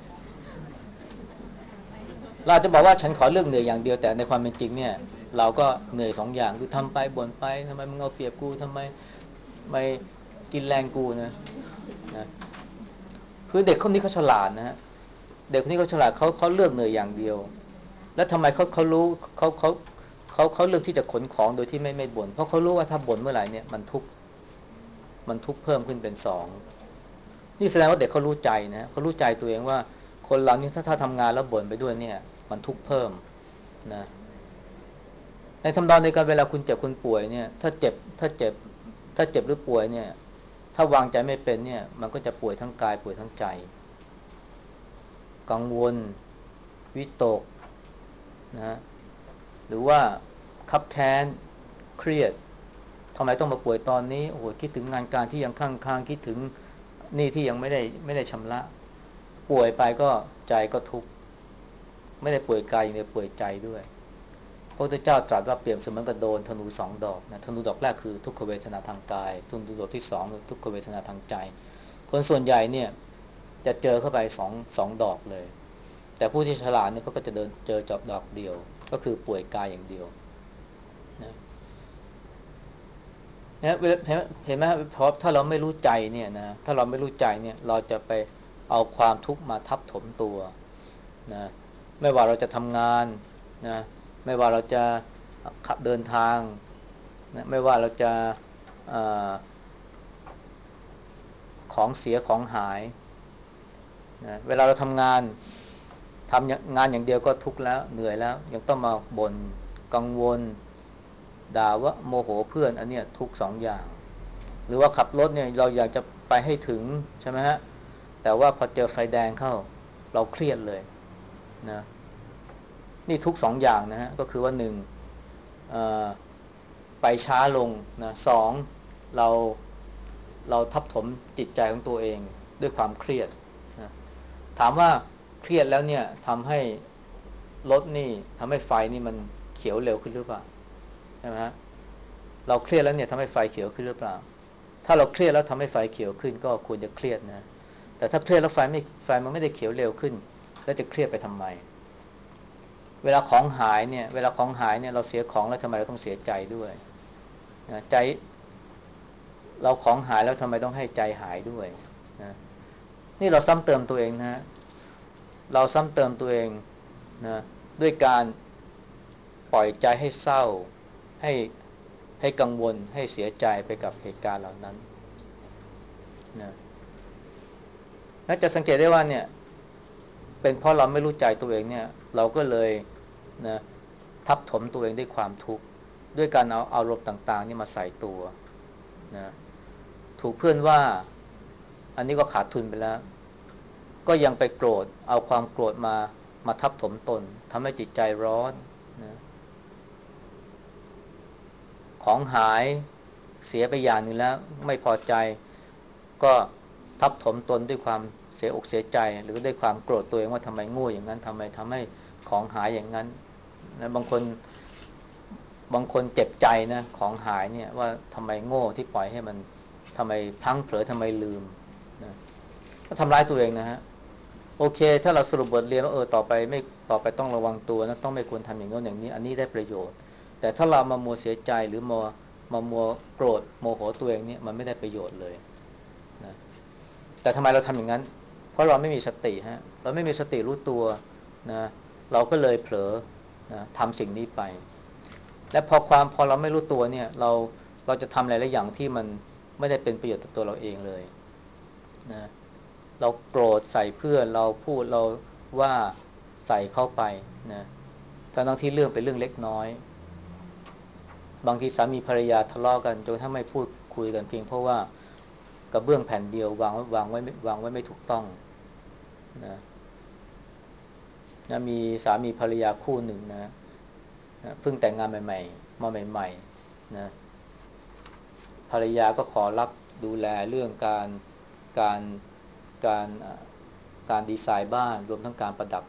เราจะบอกว่าฉันขอเลือกเหนื่อยอย่างเดียวแต่ในความเป็นจริงเนี่ยเราก็เหนื่อย2 อย่างคือทำไปบ่นไปทำไมมึงเอาเปรียบกูทำไมไม่กินแรงกูนะคือเด็กคนนี้เขาฉลาดนะฮะเด็กคนนี้เขาฉลาดเขาเลือกเหนื่อยอย่างเดียวแล้วทำไมเขารู้เขาเลือกที่จะขนของโดยที่ไม่บ่นเพราะเขารู้ว่าถ้าบ่นเมื่อไหร่เนี่ยมันทุกข์เพิ่มขึ้นเป็น2นี่แสดงว่าเด็กเขารู้ใจนะเขารู้ใจตัวเองว่าคนเรานี่ถ้าทำงานแล้วบ่นไปด้วยเนี่ยมันทุกข์เพิ่มนะในทำนองในการเวลาคุณเจ็บคุณป่วยเนี่ยถ้าเจ็บหรือป่วยเนี่ยถ้าวางใจไม่เป็นเนี่ยมันก็จะป่วยทั้งกายป่วยทั้งใจกังวลวิตกนะหรือว่าคับแค้นเครียดทำไมต้องมาป่วยตอนนี้โอ้โหคิดถึงงานการที่ยังค้างคิดถึงหนี้ที่ยังไม่ได้ชำระป่วยไปก็ใจก็ทุกข์ไม่ได้ป่วยกายอย่างเดียวป่วยใจด้วยพระพุทธเจ้าตรัสว่าเปรียบเสมือนกับโดนธนู2 ดอกนะธนูดอกแรกคือทุกขเวทนาทางกายธนูดอกที่2คือทุกขเวทนาทางใจคนส่วนใหญ่เนี่ยจะเจอเข้าไปสองดอกเลยแต่ผู้ที่ฉลาดเนี่ยเขาก็จะเดินเจอจับดอกเดียวก็คือป่วยกายอย่างเดียวนะเห็นไหมเพราะถ้าเราไม่รู้ใจเนี่ยนะถ้าเราไม่รู้ใจเนี่ยเราจะไปเอาความทุกข์มาทับถมตัวนะไม่ว่าเราจะทำงานนะไม่ว่าเราจะขับเดินทางนะไม่ว่าเราจะอของเสียของหายนะเวลาเราทำงานทำงานอย่างเดียวก็ทุกข์แล้วเหนื่อยแล้วยังต้องมาบ่นกังวลด่าว่าโมโหเพื่อนอันเนี้ยทุกข์2 อย่างหรือว่าขับรถเนี่ยเราอยากจะไปให้ถึงใช่ไหมฮะแต่ว่าพอเจอไฟแดงเข้าเราเครียดเลยนะนี่ทุก2 อย่างนะฮะก็คือว่า1ไปช้าลงนะ2เราเราทับถมจิตใจของตัวเองด้วยความเครียดนะถามว่าเครียดแล้วเนี่ยทำให้รถนี่ทำให้ไฟนี่มันเขียวเร็วขึ้นหรือเปล่าใช่ไหมฮะเราเครียดแล้วเนี่ยทำให้ไฟเขียวขึ้นหรือเปล่าถ้าเราเครียดแล้วทำให้ไฟเขียวขึ้นก็ควรจะเครียดนะแต่ถ้าเครียดแล้วไฟมันไม่ได้เขียวเร็วขึ้นแล้วจะเครียดไปทำไมเวลาของหายเนี่ยเราเสียของแล้วทำไมเราต้องเสียใจด้วยนะใจเราของหายแล้วทำไมต้องให้ใจหายด้วยนะนี่เราซ้ำเติมตัวเองนะเราซ้ำเติมตัวเองนะด้วยการปล่อยใจให้เศร้าให้ให้กังวลให้เสียใจไปกับเหตุการณ์เหล่านั้นนะน่าจะสังเกตได้ว่าเนี่ยเป็นเพราะเราไม่รู้ใจตัวเองเนี่ยเราก็เลยนะทับถมตัวเองด้วยความทุกข์ด้วยการเอาอารมณ์ต่างๆนี่มาใส่ตัวนะถูกเพื่อนว่าอันนี้ก็ขาดทุนไปแล้วก็ยังไปโกรธเอาความโกรธมาทับถมตนทำให้จิตใจร้อนนะของหายเสียไปอย่างหนึ่งแล้วไม่พอใจก็ทับถมตนด้วยความเสียอกเสียใจหรือด้วยความโกรธตัวเองว่าทำไมโง่อย่างนั้นทำไมทำให้ของหายอย่างนั้นนะบางคนเจ็บใจนะของหายเนี่ยว่าทำไมโง่ที่ปล่อยให้มันทำไมพลั้งเผลอทำไมลืมนะก็ทำร้ายตัวเองนะฮะโอเคถ้าเราสรุปบทเรียนว่าต่อไปต้องระวังตัวนะต้องไม่ควรทำอย่างโน้นอย่างนี้อันนี้ได้ประโยชน์แต่ถ้าเรามามัวเสียใจหรือมามัวโกรธโมโหตัวเองเนี่ยมันไม่ได้ประโยชน์เลยนะแต่ทำไมเราทำอย่างนั้นเพราะเราไม่มีสติฮะเราไม่มีสติรู้ตัวนะเราก็เลยเผลอนะทำสิ่งนี้ไปและพอเราไม่รู้ตัวเนี่ยเราจะทำอะไรหลายอย่างที่มันไม่ได้เป็นประโยชน์ต่อตัวเราเองเลยนะเราโกรธใส่เพื่อนเราพูดเราว่าใส่เข้าไปนะทั้งที่เรื่องเป็นเรื่องเล็กน้อยบางทีสามีภรรยาทะเลาะกันจนถ้าไม่พูดคุยกันเพียงเพราะว่ากระเบื้องแผ่นเดียววางไว้ไม่ถูกต้องนะมีสามีภรรยาคู่หนึ่งนะเพิ่งแต่งงานใหม่ๆมาใหม่ๆนะภรรยาก็ขอรับดูแลเรื่องการการการดีไซน์บ้านรวมทั้งการประดับ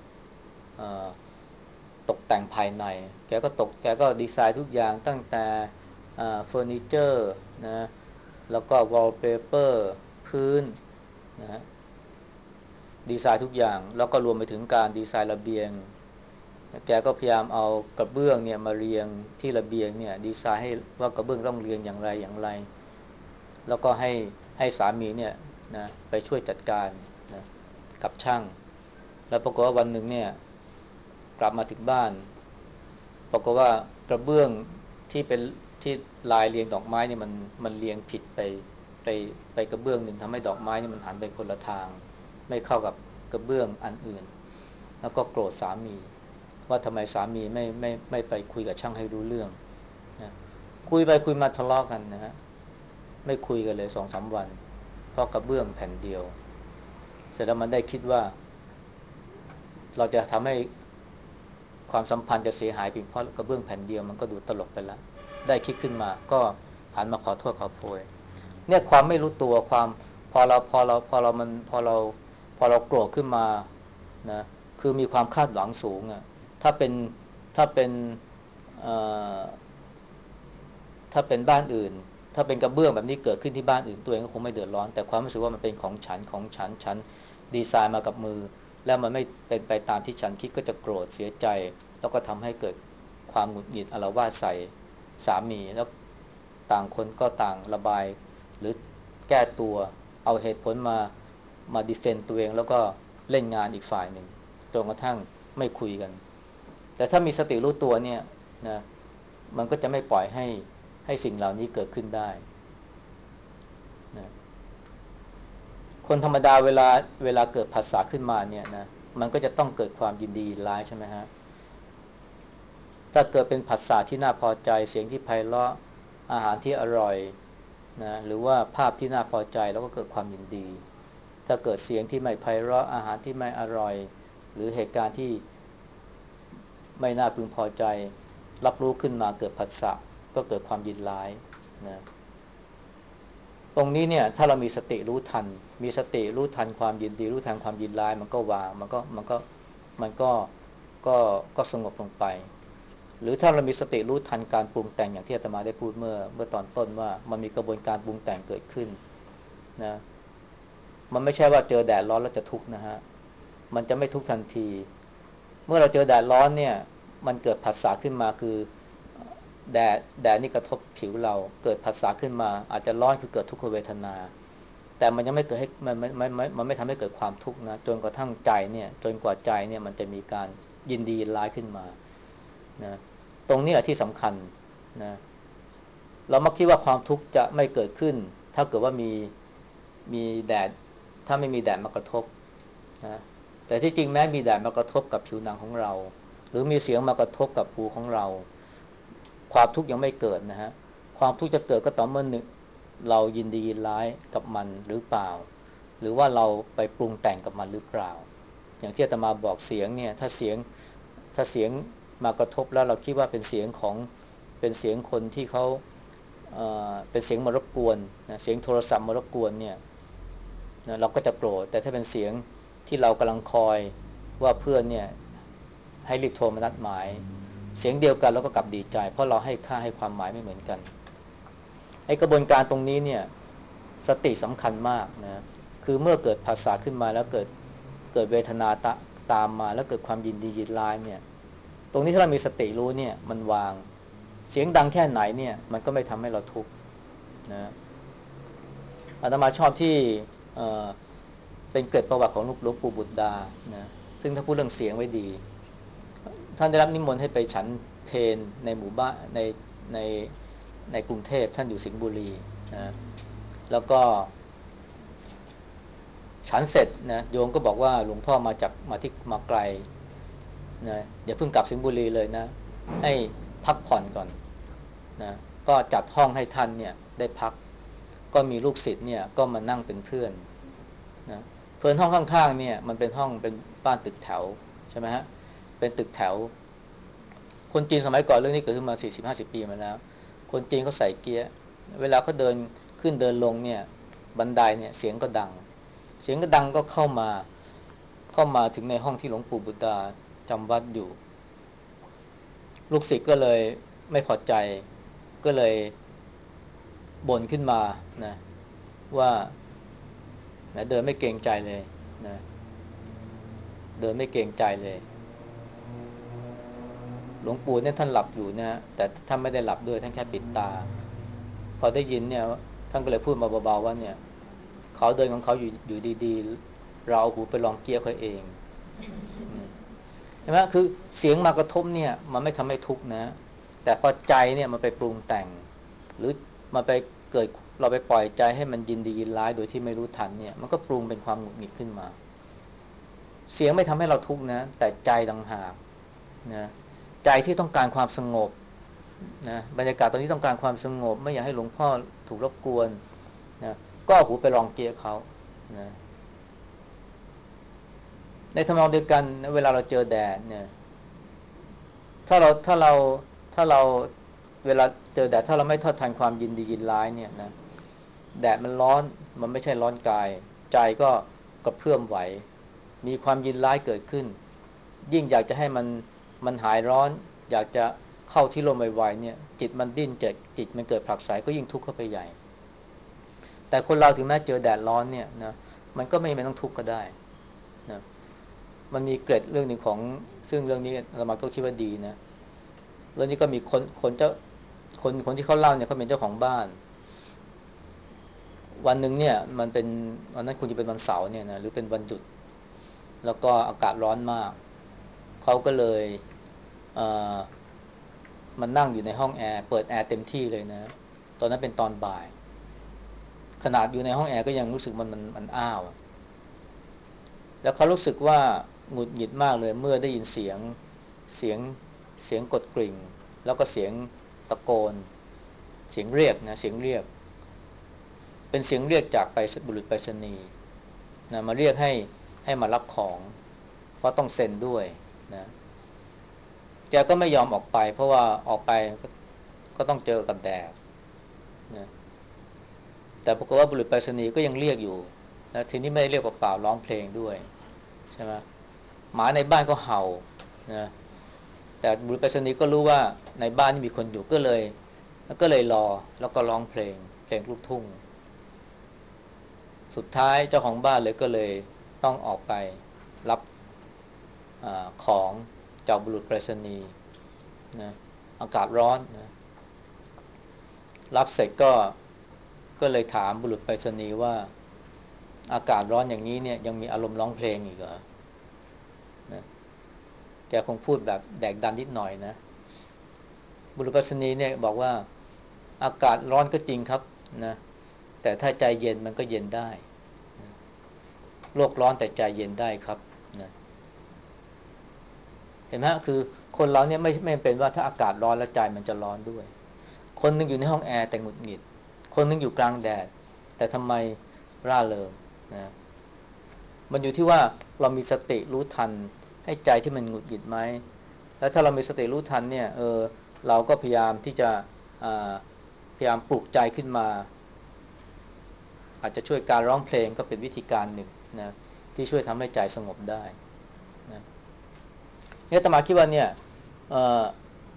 ตกแต่งภายในแกก็ดีไซน์ทุกอย่างตั้งแต่เฟอร์นิเจอร์นะแล้วก็วอลเปเปอร์พื้นนะดีไซน์ทุกอย่างแล้วก็รวมไปถึงการดีไซน์ระเบียงแกก็พยายามเอากระเบื้องเนี่ยมาเรียงที่ระเบียงเนี่ยดีไซน์ให้ว่ากระเบื้องต้องเรียงอย่างไรอย่างไรแล้วก็ให้สามีเนี่ยนะไปช่วยจัดการนะกับช่างแล้วปรากฏว่าวันหนึ่งเนี่ยกลับมาถึงบ้านปรากฏว่ากระเบื้องที่เป็นที่ลายเรียงดอกไม้เนี่ยมันเรียงผิดไปไปกระเบื้องหนึ่งทำให้ดอกไม้นี่มันหันไปคนละทางไม่เข้ากับกระเบื้องอันอื่นแล้วก็โกรธสามีว่าทำไมสามีไม่ไปคุยกับช่างให้รู้เรื่องนะคุยไปคุยมาทะเลาะกันนะฮะไม่คุยกันเลย2-3 วันเพราะกระเบื้องแผ่นเดียวเสร็จแล้วมันได้คิดว่าเราจะทำให้ความสัมพันธ์จะเสียหายเพียงเพราะกระเบื้องแผ่นเดียวมันก็ดูตลกไปแล้วได้คิดขึ้นมาก็หันมาขอโทษขอโพยเนี่ยความไม่รู้ตัวความพอเราโกรธขึ้นมานะคือมีความคาดหวังสูงอ่ะถ้าเป็นถ้าเป็นเอ่อ ถ้าเป็นบ้านอื่นถ้าเป็นกระเบื้องแบบนี้เกิดขึ้นที่บ้านอื่นตัวเองก็คงไม่เดือดร้อนแต่ความรู้สึกว่ามันเป็นของฉันดีไซน์มากับมือแล้วมันไม่เป็นไปตามที่ฉันคิดก็จะโกรธเสียใจแล้วก็ทำให้เกิดความหงุดหงิดอาละวาดใส่สามีแล้วต่างคนก็ต่างระบายหรือแก้ตัวเอาเหตุผลมาดิเฟนต์ตัวเองแล้วก็เล่นงานอีกฝ่ายหนึ่งจนกระทั่งไม่คุยกันแต่ถ้ามีสติรู้ตัวเนี่ยนะมันก็จะไม่ปล่อยให้สิ่งเหล่านี้เกิดขึ้นได้นะคนธรรมดาเวลาเกิดผัสสะขึ้นมาเนี่ยนะมันก็จะต้องเกิดความยินดียินร้ายใช่ไหมฮะถ้าเกิดเป็นผัสสะที่น่าพอใจเสียงที่ไพเราะอาหารที่อร่อยนะหรือว่าภาพที่น่าพอใจแล้วก็เกิดความยินดีถ้าเกิดเสียงที่ไม่ไพเราะอาหารที่ไม่อร่อยหรือเหตุการณ์ที่ไม่น่าพึงพอใจรับรู้ขึ้นมาเกิดผัสสะก็เกิดความยินร้ายนะตรงนี้เนี่ยถ้าเรามีสติรู้ทันมีสติรู้ทันความยินดีรู้ทันความยินร้ายมันก็วางมันก็ก็ก็สงบลงไปหรือถ้าเรามีสติรู้ทันการปรุงแต่งอย่างที่อาตมาได้พูดเมื่อตอนต้นว่ามันมีกระบวนการปรุงแต่งเกิดขึ้นนะมันไม่ใช่ว่าเจอแดดร้อนแล้วจะทุกข์นะฮะมันจะไม่ทุกข์ทันทีเมื่อเราเจอแดดร้อนเนี่ยมันเกิดผัสสะขึ้นมาคือแดดนี่กระทบผิวเราเกิดผัสสะขึ้นมาอาจจะร้อนคือเกิดทุกขเวทนาแต่มันยังไม่เกิดให้มันไม่ทำให้เกิดความทุกข์นะจนกระทั่งใจเนี่ยจนกว่าใจเนี่ยมันจะมีการยินดียินร้ายขึ้นมานะตรงนี้แหละที่สำคัญนะเรามักคิดว่าความทุกข์จะไม่เกิดขึ้นถ้าเกิดว่ามีแดดถ้าไม่มีแดดมากระทบนะแต่ที่จริงแม้มีแดดมากระทบกับผิวหนังของเราหรือมีเสียงมากระทบกับหูของเราความทุกข์ยังไม่เกิดนะฮะความทุกข์จะเกิดก็ต่อเมื่อหนึ่งเรายินดียินร้ายกับมันหรือเปล่าหรือว่าเราไปปรุงแต่งกับมันหรือเปล่าอย่างที่อาตมาบอกเสียงเนี่ยถ้าเสียงมากระทบแล้วเราคิดว่าเป็นเสียงคนที่เขาเป็นเสียงมารบกวนนะเสียงโทรศัพท์มารบกวนเนี่ยนะเราก็จะโกรธแต่ถ้าเป็นเสียงที่เรากำลังคอยว่าเพื่อนเนี่ยให้รีบโทรมานัดหมายเสียงเดียวกันเราก็กลับดีใจเพราะเราให้ค่าให้ความหมายไม่เหมือนกันไอ้กระบวนการตรงนี้เนี่ยสติสำคัญมากนะคือเมื่อเกิดภาษาขึ้นมาแล้วเกิดเวทนาตามมาแล้วเกิดความยินดียินร้ายเนี่ยตรงนี้ถ้าเรามีสติรู้เนี่ยมันวางเสียงดังแค่ไหนเนี่ยมันก็ไม่ทำให้เราทุกข์นะอาตมาชอบที่เอ่อเป็นเกร็ดประวัติของหลวงปู่บุตรดานะซึ่งถ้าพูดเรื่องเสียงไว้ดีท่านได้รับนิมนต์ให้ไปฉันเพลในหมู่บ้านในในกรุงเทพท่านอยู่สิงห์บุรีนะแล้วก็ฉันเสร็จนะโยมก็บอกว่าหลวงพ่อมาไกลนะอย่าเพิ่งกลับสิงห์บุรีเลยนะให้พักผ่อนก่อนนะก็จัดห้องให้ท่านเนี่ยได้พักก็มีลูกศิษย์เนี่ยก็มานั่งเป็นเพื่อนนะเพื่อนห้องข้างๆเนี่ยมันเป็นห้องเป็นบ้านตึกแถวใช่ไหมฮะเป็นตึกแถวคนจีนสมัยก่อนเรื่องนี้เกิดขึ้นมา40-50 ปีมาแล้วคนจีนเขาใส่เกียร์เวลาเขาเดินขึ้นเดินลงเนี่ยบันไดเนี่ยเสียงก็ดังก็เข้ามาถึงในห้องที่หลวงปู่บุตรจำวัดอยู่ลูกศิษย์ก็เลยไม่พอใจก็เลยบ่นขึ้นมานะว่าเดินไม่เกรงใจเลยนะเดินไม่เกรงใจเลยหลวงปู่เนี่ยท่านหลับอยู่นะแต่ท่านไม่ได้หลับด้วยท่านแค่ปิดตาพอได้ยินเนี่ยท่านก็เลยพูดมาเบาๆว่าเนี่ยเขาเดินของเขาอยู่ดีๆเราเอาหูไปลองเกี้ยเขาเองใช่ไหมคือเสียงมากระทบเนี่ยมันไม่ทำให้ทุกข์นะแต่พอใจเนี่ยมันไปปรุงแต่งหรือมันไปเกิดเราไปปล่อยใจให้มันยินดียินร้ายโดยที่ไม่รู้ทันเนี่ยมันก็ปรุงเป็นความหงุดหงิดขึ้นมาเสียงไม่ทำให้เราทุกข์นะแต่ใจต่างหากนะใจที่ต้องการความสงบนะบรรยากาศตอนนี้ต้องการความสงบไม่อยากให้หลวงพ่อถูกรบกวนนะก็เอาหูไปลองเกียร์เขานะในทำนองเดียวกันเวลาเราเจอแดดเนี่ยถ้าเราถ้าเราเวลาเจอแดดถ้าเราไม่ทอดทันความยินดียินร้ายเนี่ยนะแดดมันร้อนมันไม่ใช่ร้อนกายใจก็กระเพื่อมไหวมีความยินร้ายเกิดขึ้นยิ่งอยากจะให้มันหายร้อนอยากจะเข้าที่ลมไวๆเนี่ยจิตมันดิ้นจิตมันเกิดผลักไสก็ยิ่งทุกข์เข้าไปใหญ่แต่คนเราถึงแม้เจอแดดร้อนเนี่ยนะมันก็ไม่ต้องทุกข์ก็ได้นะมันมีเกร็ดเรื่องหนึ่งของซึ่งเรื่องนี้เรามาก็คิดว่าดีนะเรื่องนี้ก็มีคนที่เขาเล่าเนี่ยเขาเป็นเจ้าของบ้านวันหนึ่งเนี่ยมันเป็นวันนั้นคุณจะเป็นวันเสาร์เนี่ยนะหรือเป็นวันหยุดแล้วก็อากาศร้อนมากเขาก็เลยเอ่อมันนั่งอยู่ในห้องแอร์เปิดแอร์เต็มที่เลยนะตอนนั้นเป็นตอนบ่ายขนาดอยู่ในห้องแอร์ก็ยังรู้สึกมันอ้าวแล้วเขารู้สึกว่าหงุดหงิดมากเลยเมื่อได้ยินเสียงเสียงกดกริ่งแล้วก็เสียงตะโกนเสียงเรียกนะเสียงเรียกเป็นเสียงเรียกจากบุรุษไปรษณีย์นะมาเรียกให้มารับของเพราะต้องเซ็นด้วยนะแกก็ไม่ยอมออกไปเพราะว่าออกไปก็ต้องเจอกับแดดนะแต่ปรากฏว่าบุรุษไปรษณีย์ก็ยังเรียกอยู่นะทีนี้ไม่ได้เรียกเปล่าๆร้องเพลงด้วยใช่ไหมหมาในบ้านก็เห่านะแต่บุรุษไปรษณีย์ก็รู้ว่าในบ้านมีคนอยู่ก็เลยรอแล้วก็ร้องเพลงลูกทุ่งสุดท้ายเจ้าของบ้านเลยก็เลยต้องออกไปรับของจากบุรุษไปรษณีย์นะอากาศร้อนนะรับเสร็จก็เลยถามบุรุษไปรษณีย์ว่าอากาศร้อนอย่างนี้เนี่ยยังมีอารมณ์ร้องเพลงอีกเหรอนะแกคงพูดแบบแดกดันนิดหน่อยนะบุรุษไปรษณีย์เนี่ยบอกว่าอากาศร้อนก็จริงครับนะแต่ถ้าใจเย็นมันก็เย็นได้นะโลกร้อนแต่ใจเย็นได้ครับนะเห็นไหมคือคนเราเนี่ยไม่เป็นว่าถ้าอากาศร้อนแล้วใจมันจะร้อนด้วยคนนึงอยู่ในห้องแอร์แต่หงุดหงิดคนนึงอยู่กลางแดดแต่ทำไมร่าเริงนะมันอยู่ที่ว่าเรามีสติรู้ทันให้ใจที่มันหงุดหงิดไหมแล้วถ้าเรามีสติรู้ทันเนี่ยเราก็พยายามที่จะพยายามปลุกใจขึ้นมาอาจจะช่วยการร้องเพลงก็เป็นวิธีการหนึ่งนะที่ช่วยทำให้ใจสงบได้นะเนี่ยอาตมาคิดว่าเนี่ยเอ่อ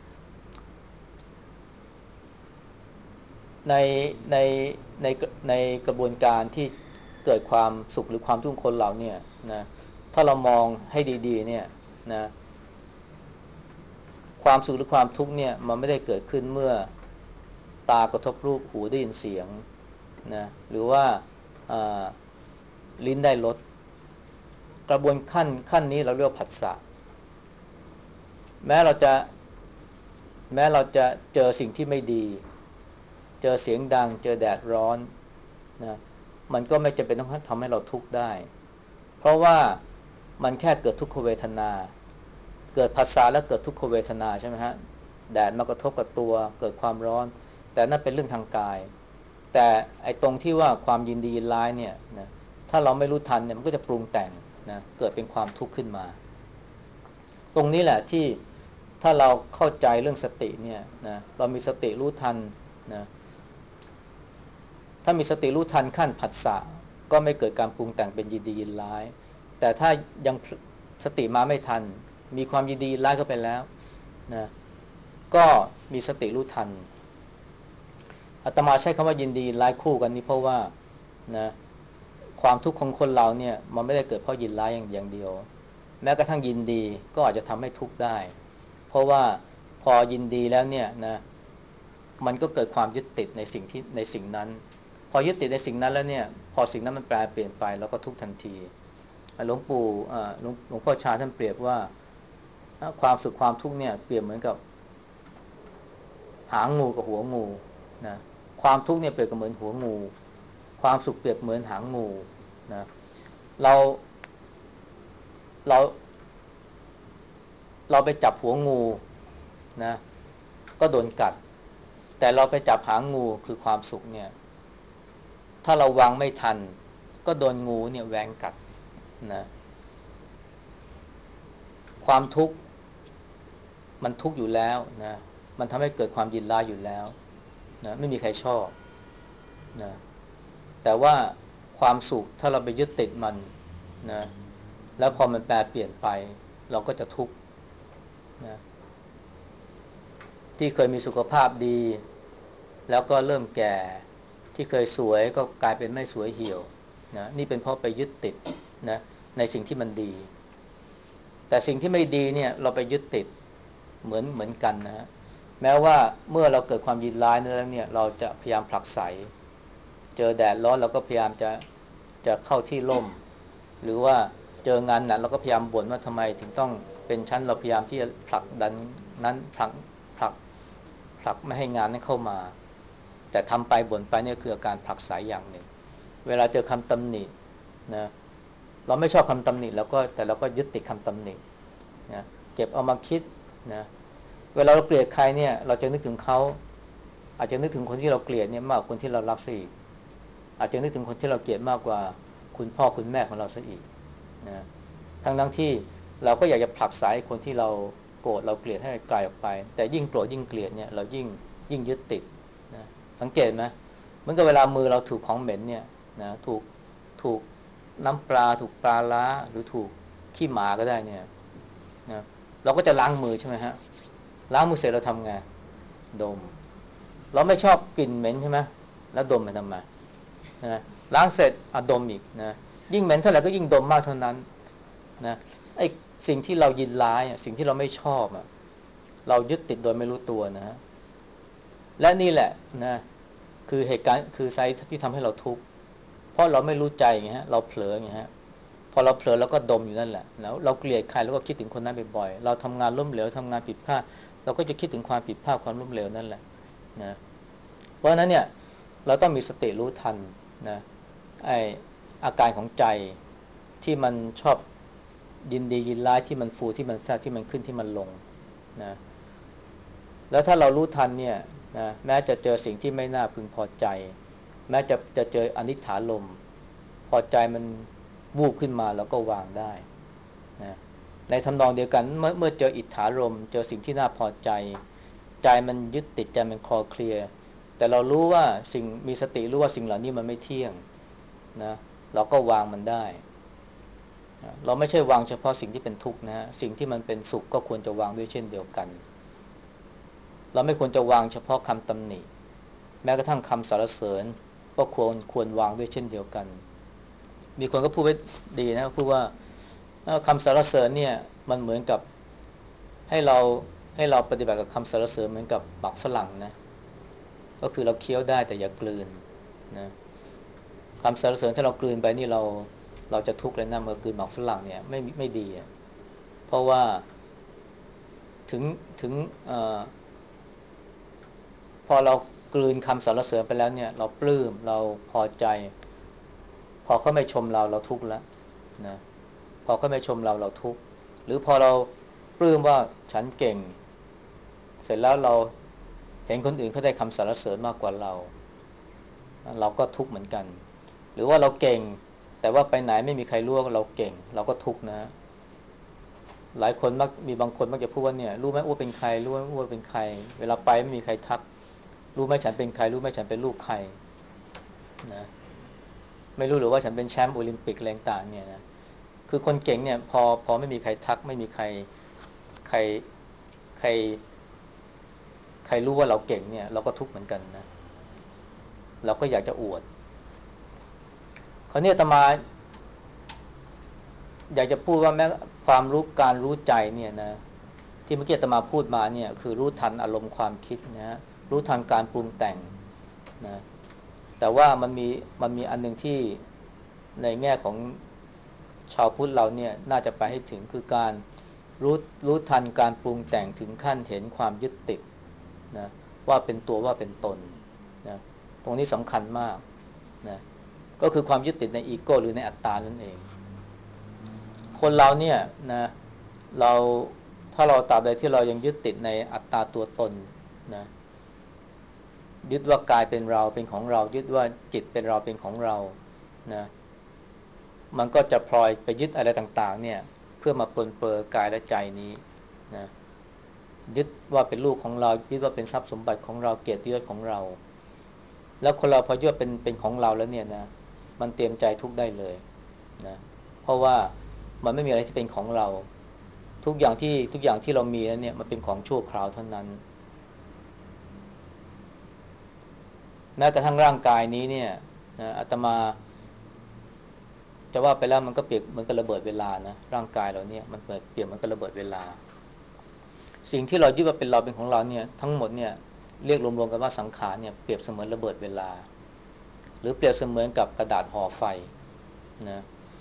ในในในในกระบวนการที่เกิดความสุขหรือความทุกข์คนเราเนี่ยนะถ้าเรามองให้ดีๆเนี่ยนะความสุขหรือความทุกข์เนี่ยมันไม่ได้เกิดขึ้นเมื่อตากระทบรูปหูได้ยินเสียงนะหรือว่าลิ้นได้รสกระบวนขั้นนี้เราเรียกว่าผัสสะแม้เราจะแม้เราจะเจอสิ่งที่ไม่ดีเจอเสียงดังเจอแดดร้อนนะมันก็ไม่จำเป็นต้องทำให้เราทุกข์ได้เพราะว่ามันแค่เกิดทุกขเวทนาเกิดผัสสะแล้วเกิดทุกขเวทนาใช่ไหมฮะแดดมากระทบกับตัวเกิดความร้อนแต่นั่นเป็นเรื่องทางกายแต่ไอ้ตรงที่ว่าความยินดียินร้ายเนี่ยนะถ้าเราไม่รู้ทันเนี่ยมันก็จะปรุงแต่งนะเกิดเป็นความทุกข์ขึ้นมาตรงนี้แหละที่ถ้าเราเข้าใจเรื่องสติเนี่ยนะเรามีสติรู้ทันนะถ้ามีสติรู้ทันขั้นผัสสะก็ไม่เกิดการปรุงแต่งเป็นยินดียินร้ายแต่ถ้ายังสติมาไม่ทันมีความยินดียินร้ายก็ไปแล้วนะก็มีสติรู้ทันอาตมาใช้คำว่ายินดียินร้ายคู่กันนี้เพราะว่านะความทุกข์ของคนเราเนี่ยมันไม่ได้เกิดเพราะยินร้ายอย่างเดียวแม้กระทั่งยินดีก็อาจจะทำให้ทุกข์ได้เพราะว่าพอยินดีแล้วเนี่ยนะมันก็เกิดความยึดติดในสิ่งนั้นพอยึดติดในสิ่งนั้นแล้วเนี่ยพอสิ่งนั้นมันแปลเปลี่ยนไปเราก็ทุกข์ทันทีหลวงปู่หลวงพ่อชาท่านเปรียบว่าความสุขความทุกข์เนี่ยเปรียบเหมือนกับหางงูกับหัวงูนะความทุกข์เนี่ยเปรียบกับเหมือนหัวงูความสุขเปรียบเหมือนหางงูนะเราเราเราไปจับหัวงูนะก็โดนกัดแต่เราไปจับหางงูคือความสุขเนี่ยถ้าเราวางไม่ทันก็โดนงูเนี่ยแหวงกัดนะความทุกข์มันทุกข์อยู่แล้วนะมันทำให้เกิดความยินร้ายอยู่แล้วนะไม่มีใครชอบนะแต่ว่าความสุขถ้าเราไปยึดติดมันนะแล้วพอมันแปรเปลี่ยนไปเราก็จะทุกข์นะที่เคยมีสุขภาพดีแล้วก็เริ่มแก่ที่เคยสวยก็กลายเป็นไม่สวยเหี่ยวนะนี่เป็นเพราะไปยึดติดนะในสิ่งที่มันดีแต่สิ่งที่ไม่ดีเนี่ยเราไปยึดติดเหมือนกันนะฮะแม้ว่าเมื่อเราเกิดความยินร้ายแล้วเนี่ยเราจะพยายามผลักไสเจอแดดร้อนเราก็พยายามจะเข้าที่ร่มหรือว่าเจองานหนักเราก็พยายามบ่นว่าทำไมถึงต้องเป็นชั้นเราพยายามที่จะผลักดันนั้นผลักผลักไม่ให้งานนั้นเข้ามาแต่ทำไปบ่นไปเนี่ยคือการผลักไสอย่างหนึ่งเวลาเจอคำตำหนินะเราไม่ชอบคำตำหนิแต่เราก็ยึดติดคำตำหนินะเก็บเอามาคิดนะเวลาเราเกลียดใครเนี่ยเราจะนึกถึงเขาอาจจะนึกถึงคนที่เราเกลียดเนี่ยมากกว่าคนที่เรารักซะอีกอาจจะนึกถึงคนที่เราเกลียดมากกว่าคุณพ่อคุณแม่ของเราซะอีกนะทั้งที่เราก็อยากจะผลักไสคนที่เราโกรธเราเกลียดให้ไกลออกไปแต่ยิ่งโกรธยิ่งเกลียดเนี่ยเรายิ่งยึดติดนะสังเกตไหมเหมือนกับเวลามือเราถูกของเหม็นเนี่ยนะถูกน้ำปลาถูกปลาล้าหรือถูกขี้หมาก็ได้เนี่ยนะเราก็จะล้างมือใช่ไหมฮะล้างมือเสร็จเราทำไงดมเราไม่ชอบกลิ่นเหม็นใช่ไหมแล้วดมไปทำไมนะล้างเสร็จดมอีกนะยิ่งเหม็นเท่าไหร่ก็ยิ่งดมมากเท่านั้นนะไอ้สิ่งที่เรายินร้ายสิ่งที่เราไม่ชอบเรายึดติดโดยไม่รู้ตัวนะฮะและนี่แหละนะคือเหตุการณ์คือไซต์ที่ทำให้เราทุกข์เพราะเราไม่รู้ใจไงฮะเราเผลอไงฮะพอเราเผลอเราก็ดมอยู่นั่นแหละแล้วเราเกลียดใครเราก็คิดถึงคนนั้นบ่อยๆเราทำงานล้มเหลวทำงานผิดพลาดเราก็จะคิดถึงความผิดพลาดความล้มเหลวนั่นแหละนะเพราะฉะนั้นเนี่ยเราต้องมีสติรู้ทันนะไออาการของใจที่มันชอบยินดียินร้ายที่มันฟูที่มันแฟบที่มันขึ้นที่มันลงนะแล้วถ้าเรารู้ทันเนี่ยนะแม้จะเจอสิ่งที่ไม่น่าพึงพอใจแม้จะเจออนิจฐานลมพอใจมันวูบขึ้นมาแล้วก็วางได้นะในทำนองเดียวกันเมื่อเจออิทธารมเจอสิ่งที่น่าพอใจใจมันยึดติดใจมันคลอเคลียแต่เรารู้ว่ามีสติรู้ว่าสิ่งเหล่านี้มันไม่เที่ยงนะเราก็วางมันได้เราไม่ใช่วางเฉพาะสิ่งที่เป็นทุกข์นะฮะสิ่งที่มันเป็นสุขก็ควรจะวางด้วยเช่นเดียวกันเราไม่ควรจะวางเฉพาะคำตำหนิแม้กระทั่งคำสรรเสริญก็ควรวางด้วยเช่นเดียวกันมีคนก็พูดไว้ดีนะพูดว่าคำสรรเสริญเนี่ยมันเหมือนกับให้เราให้เราปฏิบัติกับคำสรรเสริญเหมือนกับหมักฝรั่งนะก็คือเราเคี้ยวได้แต่อย่ากลืนนะคำสรรเสริญถ้าเรากลืนไปนี่เราจะทุกข์เลยนะเมื่อกลืนหมากฝรั่งเนี่ยไม่ดีอะเพราะว่าถึงถึงพอเรากลืนคำสรรเสริญไปแล้วเนี่ยเราปลื้มเราพอใจพอเขาไม่ชมเราทุกข์แล้วนะพอเขาไม่ชมเราทุกข์หรือพอเราปลื้มว่าฉันเก่งเสร็จแล้วเราเห็นคนอื่นเขาได้คำสรรเสริญมากกว่าเราก็ทุกข์เหมือนกันหรือว่าเราเก่งแต่ว่าไปไหนไม่มีใครรู้ว่าเราเก่งเราก็ทุกข์นะหลายคนมีบางคนมักจะพูดว่าเนี่ยรู้ไหมอ้วนเป็นใครรู้ไหมอ้วนเป็นใครเวลาไปไม่มีใครทักรู้ไหมฉันเป็นใครรู้ไหมฉันเป็นลูกใครนะไม่รู้หรือว่าฉันเป็นแชมป์โอลิมปิกอะไรต่างเนี่ยนะคือคนเก่งเนี่ยพอไม่มีใครทักไม่มีใครใครใครรู้ว่าเราเก่งเนี่ยเราก็ทุกข์เหมือนกันนะเราก็อยากจะอวดคราวนี้อาตมาอยากจะพูดว่าแม้ความรู้การรู้ใจเนี่ยนะที่เมื่อกี้อาตมาพูดมาเนี่ยคือรู้ทันอารมณ์ความคิดนะรู้ทันการปรุงแต่งนะแต่ว่ามันมีอันหนึ่งที่ในแง่ของชาวพุทธเราเนี่ยน่าจะไปให้ถึงคือการรู้รู้ทันการปรุงแต่งถึงขั้นเห็นความยึดติดนะว่าเป็นตัวว่าเป็นตนนะตรงนี้สำคัญมากนะก็คือความยึดติดในอีโก้หรือในอัตตานั่นเองคนเราเนี่ยนะเราถ้าเราตราบใดที่เรายังยึดติดในอัตตาตัวตนนะยึดว่ากายเป็นเราเป็นของเรายึดว่าจิตเป็นเราเป็นของเรานะมันก็จะพลอยไปยึดอะไรต่างๆเนี่ยเพื่อมาปนเปื้อนกายและใจนี้นะยึดว่าเป็นลูกของเรายึดว่าเป็นทรัพย์สมบัติของเราเกียรติยศของเราแล้วคนเราพอยึดเป็นของเราแล้วเนี่ยนะมันเตรียมใจทุกข์ได้เลยนะเพราะว่ามันไม่มีอะไรที่เป็นของเราทุกอย่างที่เรามีแล้วเนี่ยมันเป็นของชั่วคราวเท่านั้นแม้กระทั่งร่างกายนี้เนี่ยนะอาตมาจะว่าไปแล้วมันก็เปรียบเหมือนกับระเบิดเวลานะร่างกายเราเนี่ยมันเปรียบเหมือนกับระเบิดเวลาสิ่งที่เรายึดว่าเป็นเราเป็นของเราเนี่ยทั้งหมดเนี่ยเรียกรวมๆกันว่าสังขารเนี่ยเปรียบเสมือนระเบิดเวลาหรือเปรียบเสมือนกับกระดาษห่อไฟนะ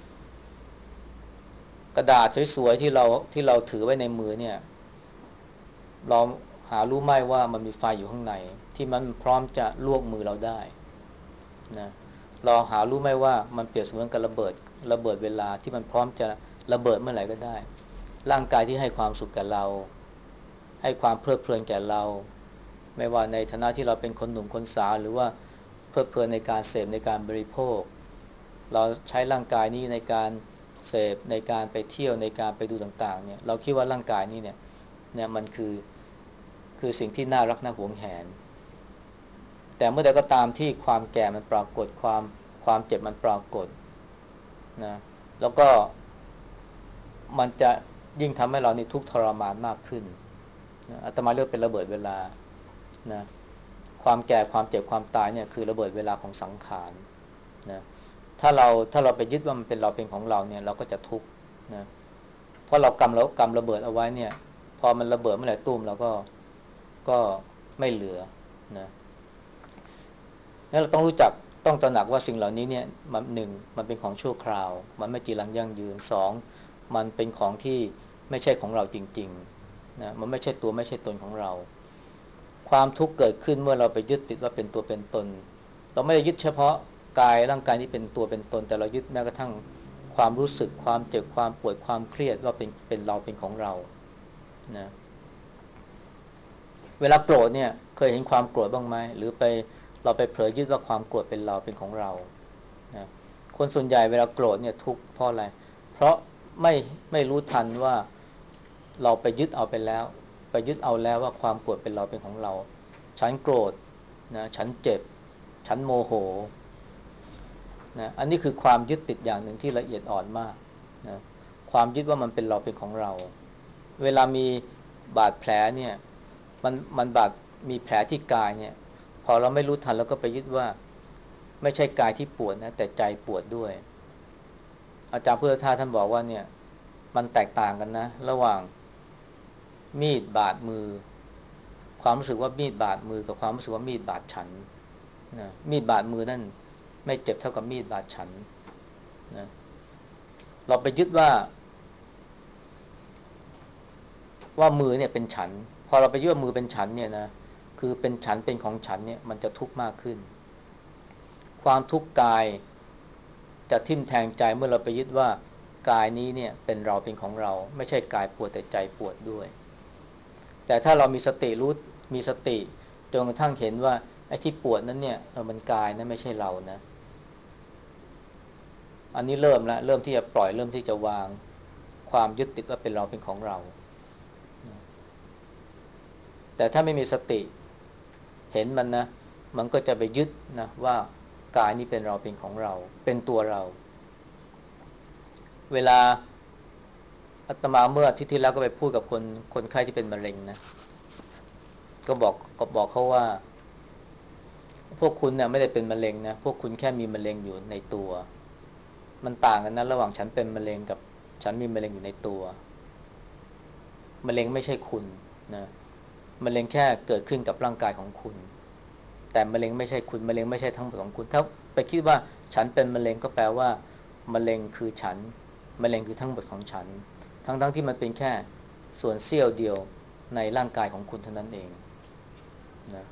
กระดาษสวยๆที่เราถือไว้ในมือเนี่ยเราหารู้ไหมว่ามันมีไฟอยู่ข้างในที่มันพร้อมจะลวกมือเราได้นะเราหารู้ไหมว่ามันเปรียบเสมือนกับระเบิดเวลาที่มันพร้อมจะระเบิดเมื่อไหร่ก็ได้ร่างกายที่ให้ความสุขแก่เราให้ความเพลิดเพลินแก่เราไม่ว่าในฐานะที่เราเป็นคนหนุ่มคนสาวหรือว่าเพลิดเพลินในการเสพในการบริโภคเราใช้ร่างกายนี้ในการเสพในการไปเที่ยวในการไปดูต่างๆเนี่ยเราคิดว่าร่างกายนี้เนี่ยมันคือสิ่งที่น่ารักน่าหวงแหนแต่เมื่อใดก็ตามที่ความแก่มันปรากฏความเจ็บมันปรากฏนะแล้วก็มันจะยิ่งทำให้เรานี่ทุกข์ทรมานมากขึ้นนะอาตมาเรียกเป็นระเบิดเวลานะความแก่ความเจ็บความตายเนี่ยคือระเบิดเวลาของสังขารนะถ้าเราไปยึดว่ามันเป็นเราเป็นของเราเนี่ยเราก็จะทุกข์นะเพราะเรากำระเบิดเอาไว้เนี่ยพอมันระเบิดเมื่อไหร่ตุ้มเราก็ไม่เหลือนะงั้นเราต้องรู้จักต้องตระหนักว่าสิ่งเหล่านี้เนี่ยมันหนึ่งมันเป็นของชั่วคราวมันไม่จีรังยั่งยืนสองมันเป็นของที่ไม่ใช่ของเราจริงๆนะมันไม่ใช่ตัวไม่ใช่ตนของเราความทุกข์เกิดขึ้นเมื่อเราไปยึดติดว่าเป็นตัวเป็นตนเราไม่ได้ยึดเฉพาะกายร่างกายนี้เป็นตัวเป็นตนแต่เรายึดแม้กระทั่งความรู้สึกความเจ็บความปวดความเครียดว่าเป็นเราเป็นของเรานะเวลาโกรธเนี่ยเคยเห็นความโกรธบ้างไหมหรือเราไปเผลอยึดว่าความโกรธเป็นเราเป็นของเรานะคนส่วนใหญ่เวลาโกรธเนี่ยทุกข์เพราะอะไรเพราะไม่ไม่รู้ทันว่าเราไปยึดเอาไปแล้วไปยึดเอาแล้วว่าความโกรธเป็นเราเป็นของเราฉันโกรธนะฉันเจ็บฉันโมโหนะอันนี้คือความยึดติดอย่างหนึ่งที่ละเอียดอ่อนมากนะความยึดว่ามันเป็นเราเป็นของเราเวลามีบาดแผลเนี่ยมันมีแผลที่กายเนี่ยพอเราไม่รู้ทันแล้วก็ไปยึดว่าไม่ใช่กายที่ปวดนะแต่ใจปวดด้วยอาจารย์พุทธทาสท่านบอกว่าเนี่ยมันแตกต่างกันนะระหว่างมีดบาดมือความรู้สึกว่ามีดบาดมือกับความรู้สึกว่ามีดบาดฉันนะมีดบาดมือนั่นไม่เจ็บเท่ากับมีดบาดฉันนะเราไปยึดว่ามือเนี่ยเป็นฉันพอเราไปยึดว่ามือเป็นฉันเนี่ยนะคือเป็นฉันเป็นของฉันเนี่ยมันจะทุกข์มากขึ้นความทุกข์กายจะทิ่มแทงใจเมื่อเราไปยึดว่ากายนี้เนี่ยเป็นเราเป็นของเราไม่ใช่กายปวดแต่ใจปวดด้วยแต่ถ้าเรามีสติรู้มีสติจนกระทั่งเห็นว่าไอ้ที่ปวดนั้นเนี่ยมันกายนะไม่ใช่เรานะอันนี้เริ่มที่จะปล่อยเริ่มที่จะวางความยึดติดว่าเป็นเราเป็นของเราแต่ถ้าไม่มีสติเห็นมันนะมันก็จะไปยึดนะว่ากายนี้เป็นเราเป็นของเราเป็นตัวเราเวลาอาตมาเมื่ออาทิตย์ที่แล้วก็ไปพูดกับคนไข้ที่เป็นมะเร็งนะก็บอกเขาว่าพวกคุณเนี่ยไม่ได้เป็นมะเร็งนะพวกคุณแค่มีมะเร็งอยู่ในตัวมันต่างกันนะระหว่างฉันเป็นมะเร็งกับฉันมีมะเร็งอยู่ในตัวมะเร็งไม่ใช่คุณนะมะเร็งแค่เกิดขึ้นกับร่างกายของคุณแต่มะเร็งไม่ใช่คุณมะเร็งไม่ใช่ทั้งหมดของคุณถ้าไปคิดว่าฉันเป็นมะเร็งก็แปลว่ามะเร็งคือฉันมะเร็งคือทั้งหมดของฉันทั้งที่มันเป็นแค่ส่วนเสี้ยวเดียวในร่างกายของคุณเท่านั้นเองนะ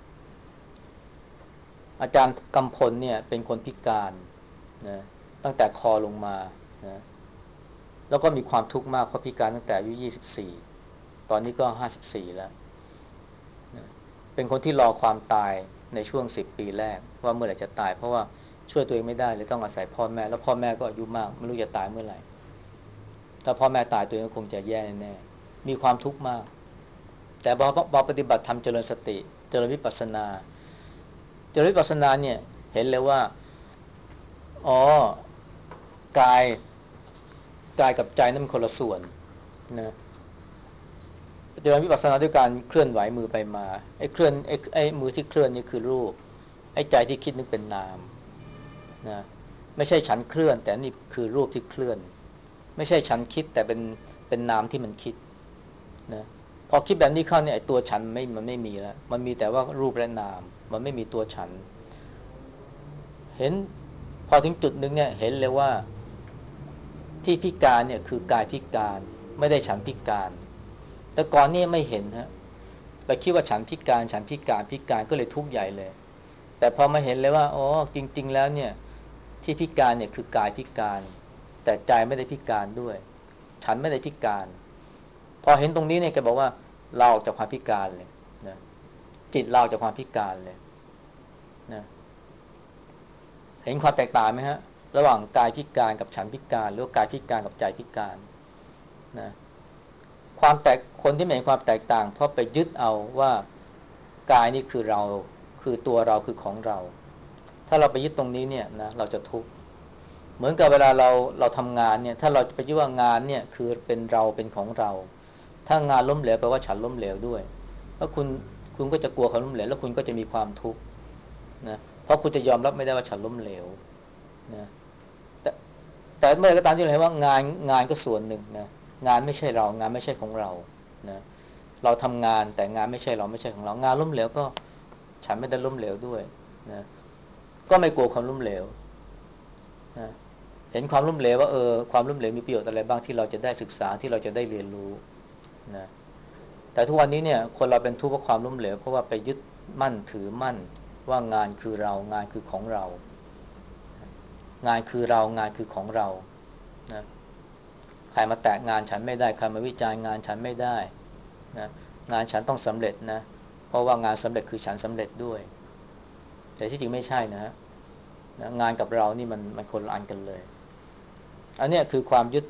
อาจารย์กำพลเนี่ยเป็นคนพิการนะตั้งแต่คอลงมานะแล้วก็มีความทุกข์มากเพราะพิการตั้งแต่อายุ24ตอนนี้ก็54แล้วนะเป็นคนที่รอความตายในช่วง10ปีแรกว่าเมื่อไหร่จะตายเพราะว่าช่วยตัวเองไม่ได้เลยต้องอาศัยพ่อแม่แล้วพ่อแม่ก็อายุมากไม่รู้จะตายเมื่อไหร่ถ้าพ่อแม่ตายตัวเองก็คงจะแย่แน่ๆมีความทุกข์มากแต่พอปฏิบัติธรรมเจริญสติเจริญวิปัสสนาเจริญวิปัสสนาเนี่ยเห็นเลยว่าอ๋อกายกายกับใจนั้นมันคนละส่วนนะเจริญวิปัสสนาด้วยการเคลื่อนไหวมือไปมาไอ้เคลื่อนไอ้มือที่เคลื่อนนี่คือรูปไอ้ใจที่คิดนึกเป็นนามนะไม่ใช่ฉันเคลื่อนแต่นี่คือรูปที่เคลื่อนไม่ใช่ฉันคิดแต่เป็นนามที่มันคิดนะพอคิดแบบนี้เข้าเนี่ยไอ้ตัวฉันมันไม่มีแล้วมันมีแต่ว่ารูปและนามมันไม่มีตัวฉันเห็นพอถึงจุดหนึ่งเนี่ยเห็นเลยว่าที่พิการเนี่ยคือกายพิการไม่ได้ฉันพิการแต่ก่อนนี่ไม่เห็นฮะไปคิดว่าฉันพิการฉันพิการก็เลยทุกข์ใหญ่เลยแต่พอมาเห็นเลยว่าอ๋อจริงๆแล้วเนี่ยที่พิการเนี่ยคือกายพิการแต่ใจไม่ได้พิการด้วยฉันไม่ได้พิการพอเห็นตรงนี้เนี่ยแกบอกว่าเราออกจากความพิการเลยนะจิตเราออกจากความพิการเลยนะเห็นความแตกต่างไหมฮะระหว่างกายพิการกับฉันพิการหรือว่ากายพิการกับใจพิการนะความแตกคนที่ไม่เห็นความแตกต่างเพราะไปยึดเอาว่ากายนี่คือเราคือตัวเราคือของเราถ้าเราไปยึดตรงนี้เนี่ยนะเราจะทุกข์เหมือนกับเวลาเราทำงานเนี่ยถ้าเราไปยึดว่างานเนี่ยคือเป็นเราเป็นของเราถ้างานล้มเหลวแปลว่าฉันล้มเหลวด้วยแล้วคุณก็จะกลัวความล้มเหลวแล้วคุณก็จะมีความทุกข์นะเพราะคุณจะยอมรับไม่ได้ว่าฉันล้มเหลวนะแต่แต่เมื่อก็ตามที่เราเห็นว่างานก็ส่วนหนึ่งนะงานไม่ใช่เรางานไม่ใช่ของเรานะเราทำงานแต่งานไม่ใช่เราไม่ใช่ของเรางานล้มเหลวก็ฉันไม่ได้ล้มเหลวด้วยนะก็ไม่กลัวความล้มเหลวนะเห็นความล้มเหลวว่าความล้มเหลวมีประโยชน์อะไรบ้างที่เราจะได้ศึกษาที่เราจะได้เรียนรู้นะแต่ทุกวันนี้เนี่ยคนเราเป็นทุกข์เพราะความล้มเหลวเพราะว่าไปยึดมั่นถือมั่นว่างานคือเรางานคือของเรางานคือเรางานคือของเรานะใครมาแตะงานฉันไม่ได้ใครมาวิจารณ์งานฉันไม่ได้นะงานฉันต้องสำเร็จนะเพราะว่างานสำเร็จคือฉันสำเร็จด้วยแต่ที่จริงไม่ใช่นะฮะงานกับเรานี่มันคนละอันกันเลยอันนี้คือ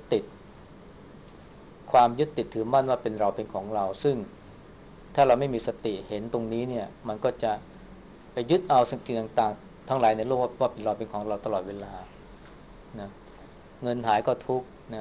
ความยึดติดถือมั่นว่าเป็นเราเป็นของเราซึ่งถ้าเราไม่มีสติเห็นตรงนี้เนี่ยมันก็จะไปยึดเอาสิ่งต่างๆทั้งหลายในโลกว่าเป็นเราเป็นของเราตลอดเวลานะเงินหายก็ทุกข์นะ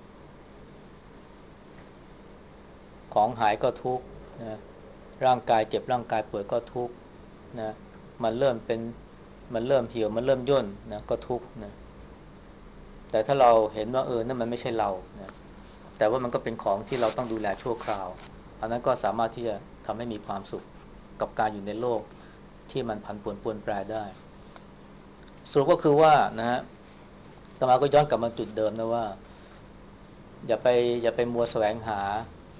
ของหายก็ทุกข์นะร่างกายเจ็บร่างกายป่วยก็ทุกข์นะมันเริ่มเป็นมันเริ่มเหี่ยวมันเริ่มย่นนะก็ทุกข์นะแต่ถ้าเราเห็นว่านั่นมันไม่ใช่เรานะแต่ว่ามันก็เป็นของที่เราต้องดูแลชั่วคราวอันนั้นก็สามารถที่จะทำให้มีความสุขกับการอยู่ในโลกที่มันผันผวนปรวนแปรได้สรุปก็คือว่านะฮะต่อมาก็ย้อนกลับมาจุดเดิมนะว่าอย่าไปอย่าไปมัวแสวงหา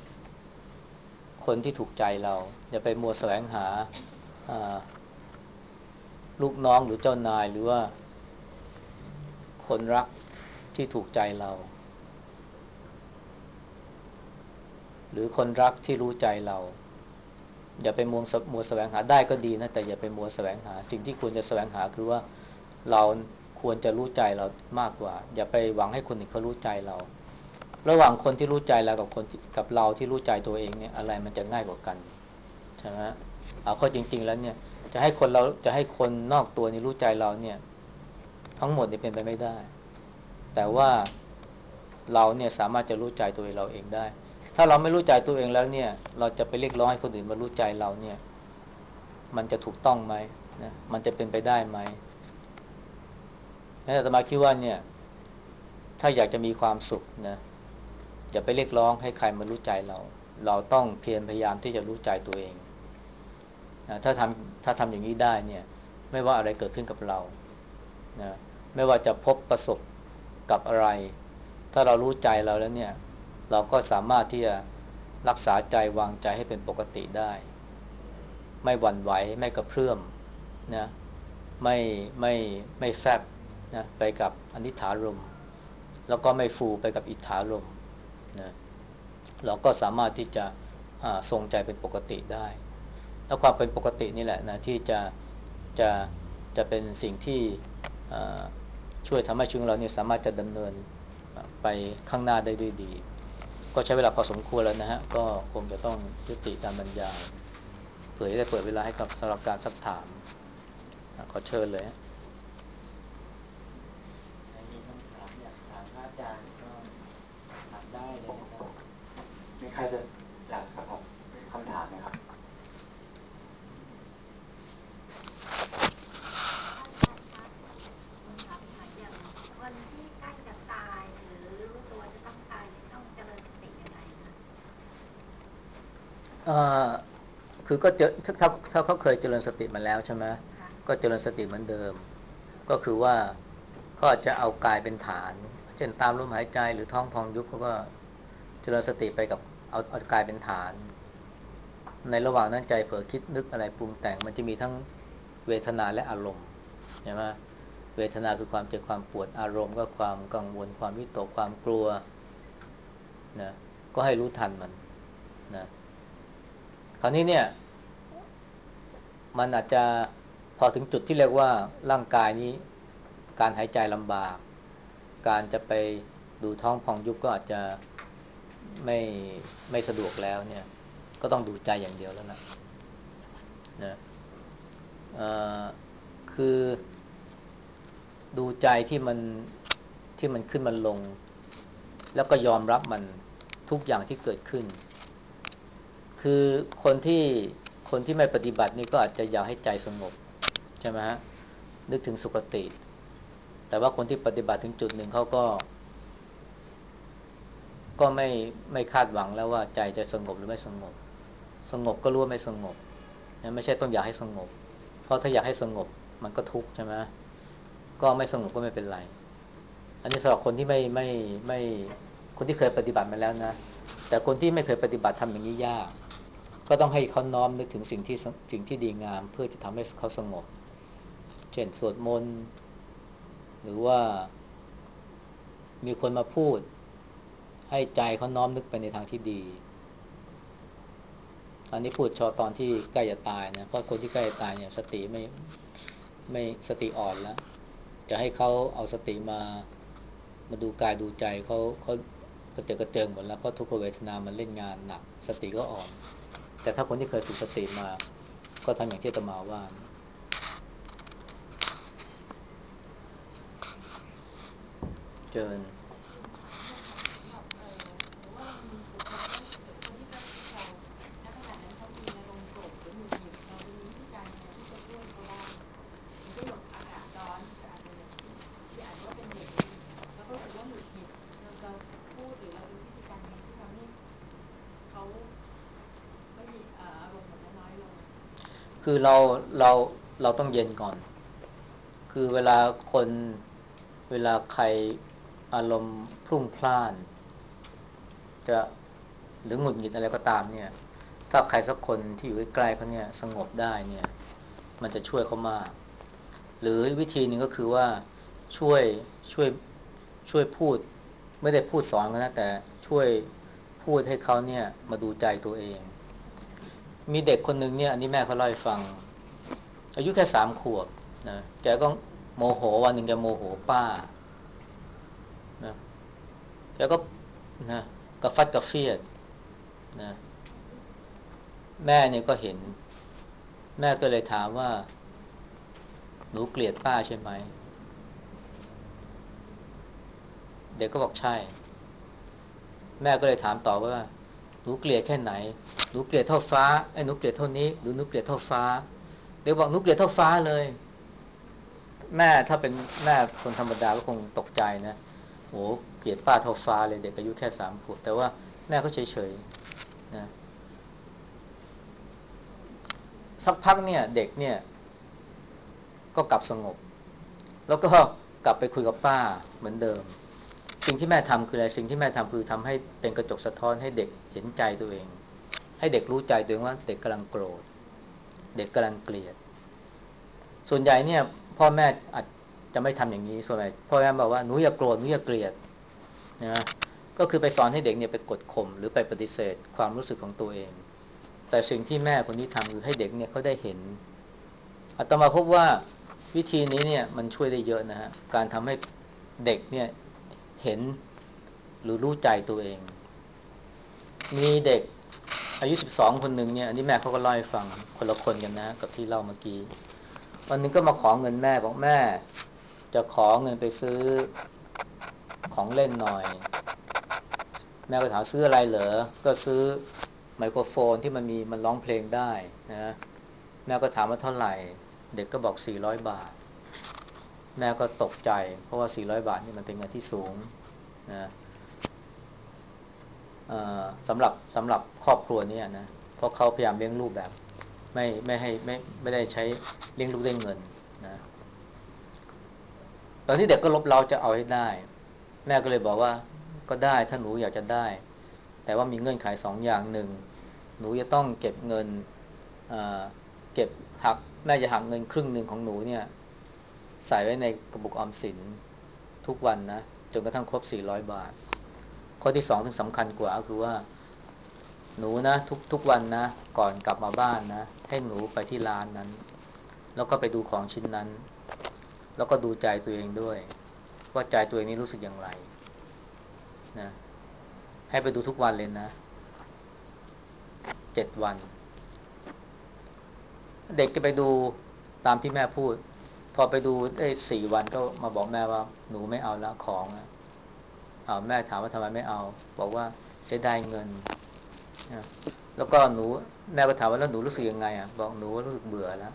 คนที่ถูกใจเราอย่าไปมัวแสวงหาลูกน้องหรือเจ้านายหรือว่าคนรักที่ถูกใจเราหรือคนรักที่รู้ใจเราอย่าไปมัวแสวงหาได้ก็ดีนะแต่อย่าไปมัวแสวงหาสิ่งที่ควรจะแสวงหาคือว่าเราควรจะรู้ใจเรามากกว่าอย่าไปหวังให้คนอื่นเขารู้ใจเราระหว่างคนที่รู้ใจเรากับคนที่กับเราที่รู้ใจตัวเองเนี่ยอะไรมันจะง่ายกว่ากันใช่ไหมเอาข้อจริงๆแล้วเนี่ยจะให้คนนอกตัวนี้รู้ใจเราเนี่ยทั้งหมดเนี่ยเป็นไปไม่ได้แต่ว่าเราเนี่ยสามารถจะรู้ใจตัวเราเองได้ถ้าเราไม่รู้ใจตัวเองแล้วเนี่ยเราจะไปเรียกร้องให้คนอื่นมารู้ใจเราเนี่ยมันจะถูกต้องไหมนะมันจะเป็นไปได้ไหมอาตมาคิดว่าเนี่ยถ้าอยากจะมีความสุขนะอย่าไปเรียกร้องให้ใครมารู้ใจเราเราต้องเพียรพยายามที่จะรู้ใจตัวเองนะถ้าทำอย่างนี้ได้เนี่ยไม่ว่าอะไรเกิดขึ้นกับเรานะไม่ว่าจะพบประสบกับอะไรถ้าเรารู้ใจเราแล้วเนี่ยเราก็สามารถที่จะรักษาใจวางใจให้เป็นปกติได้ไม่หวั่นไหวไม่กระเพื่อมนะไม่ไม่ไม่แฟบนะไปกับอนิจฐารมณ์แล้วก็ไม่ฟูไปกับอิทธารมณ์นะเราก็สามารถที่จะทรงใจเป็นปกติได้แล้วความเป็นปกตินี่แหละนะที่จะจะเป็นสิ่งที่ช่วยทำให้ชีวิตของเราเนี่ยสามารถจะดำเนินไปข้างหน้าได้ด้วยดีก็ใช้เวลาพอสมควรแล้วนะฮะก็คงจะต้องยุติการบรรยายเผื่อจะได้เปิดเวลาให้กับสำหรับการซักถามขอเชิญเลยใครมีคำถามอยากถามพระอาจารย์ก็ถามได้เลยนะครับมีใครจะอยากจะผมคำถามไหมครับพระอาจารย์คะคำถามค่ะอย่างคนที่ใกล้จะตายหรือรู้ตัวจะต้องตายต้องเจริญสติยังไงคะเอ่อคือก็เจอถ้าเขาเคยเจริญสติมาแล้วใช่ไหมค่ะก็เจริญสติเหมือนเดิมก็คือว่าเขาอาจจะเอากายเป็นฐานเช่นตามลมหายใจหรือท้องพองยุบเขาก็เจริญสติไปกับเอากายเป็นฐานในระหว่างนั้นใจเผลอคิดนึกอะไรปรุงแต่งมันจะมีทั้งเวทนาและอารมณ์ใช่ไหมเวทนาคือความเจ็บความปวดอารมณ์ก็ความกังวลความวิตกความกลัวนะก็ให้รู้ทันมันนะคราวนี้เนี่ย มันอาจจะพอถึงจุดที่เรียกว่าร่างกายนี้การหายใจลำบากการจะไปดูท้องพองยุบก็อาจจะไม่ไม่สะดวกแล้วเนี่ยก็ต้องดูใจอย่างเดียวแล้วนะนะเอ่อคือดูใจที่มันขึ้นมันลงแล้วก็ยอมรับมันทุกอย่างที่เกิดขึ้นคือคนที่คนที่ไม่ปฏิบัตินี่ก็อาจจะอยากให้ใจสงบใช่ไหมฮะนึกถึงสุคติ แต่ว่าคนที่ปฏิบัติถึงจุดหนึ่งเขาก็ไม่คาดหวังแล้วว่าใจจะสงบหรือไม่สงบสงบก็รู้ว่าไม่สงบนะไม่ใช่ต้องอยากให้สงบเพราะถ้าอยากให้สงบมันก็ทุกข์ใช่ไหมก็ไม่สงบก็ไม่เป็นไรอันนี้สำหรับคนที่ไม่คนที่เคยปฏิบัติมาแล้วนะแต่คนที่ไม่เคยปฏิบัติทำอย่างนี้ยากก็ต้องให้เขาน้อมนึกถึงสิ่งที่ดีงามเพื่อจะทำให้เขาสงบเช่นสวดมนต์หรือว่ามีคนมาพูด ให้ใจเขาน้อมนึกไปในทางที่ดีอันนี้พูดชอตอนที่ใกล้จะตายนะเพราะคนที่ใกล้จะตายเนี่ยสติไม่สติอ่อนแล้วจะให้เขาเอาสติมาดูกายดูใจเขากระเจิดกระเจิงหมดแล้วเพราะทุกขเวทนามันเล่นงานหนักสติก็อ่อนแต่ถ้าคนที่เคยฝึกสติมาก็ทำอย่างที่อาตมาว่าเจิญเนี่ยค่ะแบบหรือว่าเรามีบุคคลใกล้คนที่ใกล้ชิดเราณขณะนั้นเขามีอารมณ์โกรธหรือหงุดหงิดเราจะมีวิธีการยังไงที่จะช่วยเขาได้อย่างเช่นแบบอากาศร้อนก็อาจจะอย่างที่อาจจะว่าเป็นเหตุนี้แล้วก็รู้สึกว่าหงุดหงิดเราจะพูดหรือเราจะวิธีการยังไงที่ทำให้เขาไม่มีอารมณ์แบบนั้นน้อยลงคือเราเราต้องเย็นก่อนคือเวลาคนเวลาใครอารมณ์พลุ่งพล่านจะหรือหงุดหงิดอะไรก็ตามเนี่ยถ้าใครสักคนที่อยู่ใกล้ๆเขาเนี่ยสงบได้เนี่ยมันจะช่วยเขามากหรือวิธีหนึ่งก็คือว่าช่วยช่วยช่วยพูดไม่ได้พูดสอนกันนะแต่ช่วยพูดให้เขาเนี่ยมาดูใจตัวเองมีเด็กคนหนึ่งเนี่ยอันนี้แม่เขาเล่าให้ฟังอายุแค่3 ขวบนะแกก็โมโหวันหนึ่งแกโมโหป้านะแกก็นะกระฟัดกระเฟียดนะแม่เนี่ยก็เห็นแม่ก็เลยถามว่าหนูเกลียดป้าใช่ไหมเด็กก็บอกใช่แม่ก็เลยถามต่อว่าหนูเกลียดแค่ไหนหนูเกลียดเท่าฟ้าไอ้หนูเกลียดเท่านี้หรือหนูเกลียดเท่าฟ้าเด็กบอกหนูเกลียดเท่าฟ้าเลยแม่ถ้าเป็นแม่คนธรรมดาก็คงตกใจนะโอ้เกลียดป้าเท่าฟ้าเลยเด็กอายุแค่3 ขวบแต่ว่าแม่ก็เฉยๆนะสักพักเนี่ยเด็กเนี่ยก็กลับสงบแล้วก็กลับไปคุยกับป้าเหมือนเดิมสิ่งที่แม่ทำคืออะไรสิ่งที่แม่ทำคือทำให้เป็นกระจกสะท้อนให้เด็กเห็นใจตัวเองให้เด็กรู้ใจตัวเองว่าเด็กกำลังโกรธเด็กกำลังเกลียดส่วนใหญ่เนี่ยพ่อแม่อาจจะไม่ทำอย่างนี้ส่วนใหญ่พ่อแม่บอกว่าหนูอย่าโกรธหนูอย่าเกลียดนะก็คือไปสอนให้เด็กเนี่ยไปกดข่มหรือไปปฏิเสธความรู้สึกของตัวเองแต่สิ่งที่แม่คนนี้ทำคือให้เด็กเนี่ยเขาได้เห็นอาตมาพบว่าวิธีนี้เนี่ยมันช่วยได้เยอะนะฮะการทำให้เด็กเนี่ยเห็นหรือรู้ใจตัวเองมีเด็กอายุ12คนหนึ่งเนี่ยอันนี้แม่เขาก็เล่าให้ฟังคนละคนกันนะกับที่เล่าเมื่อกี้วันนึงก็มาขอเงินแม่บอกแม่จะขอเงินไปซื้อของเล่นหน่อยแม่ก็ถามซื้ออะไรเหรอก็ซื้อไมโครโฟนที่มันร้องเพลงได้นะแม่ก็ถามว่าเท่าไหร่เด็กก็บอก400 บาทแม่ก็ตกใจเพราะว่า400 บาทนี่มันเป็นเงินที่สูงนะสำหรับครอบครัวนี้นะเพราะเขาพยายามเลี้ยงลูกแบบไม่ได้ใช้เลี้ยงลูกด้วยเงินนะตอนนี้เด็กก็ลบเราจะเอาให้ได้แม่ก็เลยบอกว่าก็ได้ถ้าหนูอยากจะได้แต่ว่ามีเงื่อนไข2 อย่างหนึ่งหนูจะต้องเก็บเงินเก็บหักแม่จะหักเงินครึ่งหนึ่งของหนูเนี่ยใส่ไว้ในกระปุกออมสินทุกวันนะจนกระทั่งครบ400 บาทข้อที่2ถึงสำคัญกว่าก็คือว่าหนูนะทุกวันนะก่อนกลับมาบ้านนะให้หนูไปที่ร้านนั้นแล้วก็ไปดูของชิ้นนั้นแล้วก็ดูใจตัวเองด้วยว่าใจตัวเองนี้รู้สึกอย่างไรนะให้ไปดูทุกวันเลยนะ7 วันเด็กจะไปดูตามที่แม่พูดพอไปดูได้4 วันก็มาบอกแม่ว่าหนูไม่เอาละของนะแม่ถามว่าทำไมไม่เอาบอกว่าเสียดายเงินนะแล้วก็แม่ก็ถามว่าแล้วหนูรู้สึกยังไงบอกหนูรู้สึกเบื่อแล้ว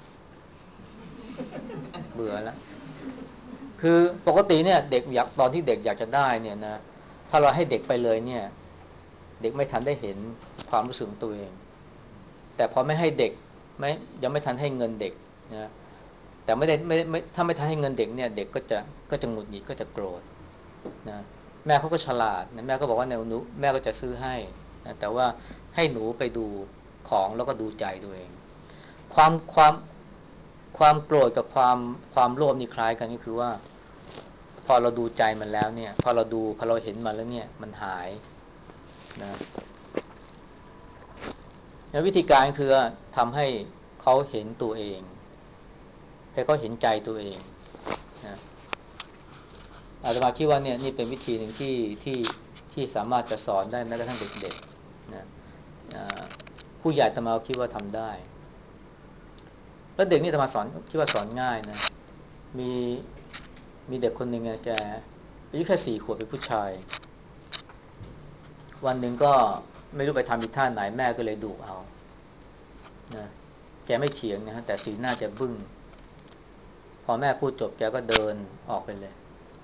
เบื่อแล้วคือปกติเนี่ยเด็กอยากตอนที่เด็กอยากจะได้เนี่ยนะถ้าเราให้เด็กไปเลยเนี่ยเด็กไม่ทันได้เห็นความรู้สึกของตัวเองแต่พอไม่ให้เด็กไม่ยังไม่ทันให้เงินเด็กนะแต่ไม่ถ้าไม่ทันให้เงินเด็กเนี่ยเด็กก็จะหงุดหงิดก็จะโกรธนะแม่เขาก็ฉลาดนะแม่ก็บอกว่าแนวหนูแม่ก็จะซื้อให้นะแต่ว่าให้หนูไปดูของแล้วก็ดูใจตัวเองความความความโกรธกับความโลภนี่คล้ายกันก็คือว่าพอเราดูใจมันแล้วเนี่ยพอเราเห็นมันแล้วเนี่ยมันหายนะแล้ววิธีการคือทำให้เขาเห็นตัวเองให้เขาเห็นใจตัวเองนะอาตมาคิดว่าเนี่ยนี่เป็นวิธีหนึ่งที่สามารถจะสอนได้แม้กระทั่งเด็กๆนะผู้ใหญ่อาตมาคิดว่าทำได้แล้วเด็กนี่อาตมาสอนคิดว่าสอนง่ายนะมีมีเด็กคนหนึ่งแกอายุแค่4 ขวบเป็นผู้ชายวันหนึ่งก็ไม่รู้ไปทำอีท่าไหนแม่ก็เลยดุเอานะแกไม่เถียงนะฮะแต่สีหน้าแกบึ้งพอแม่พูดจบแกก็เดินออกไปเลย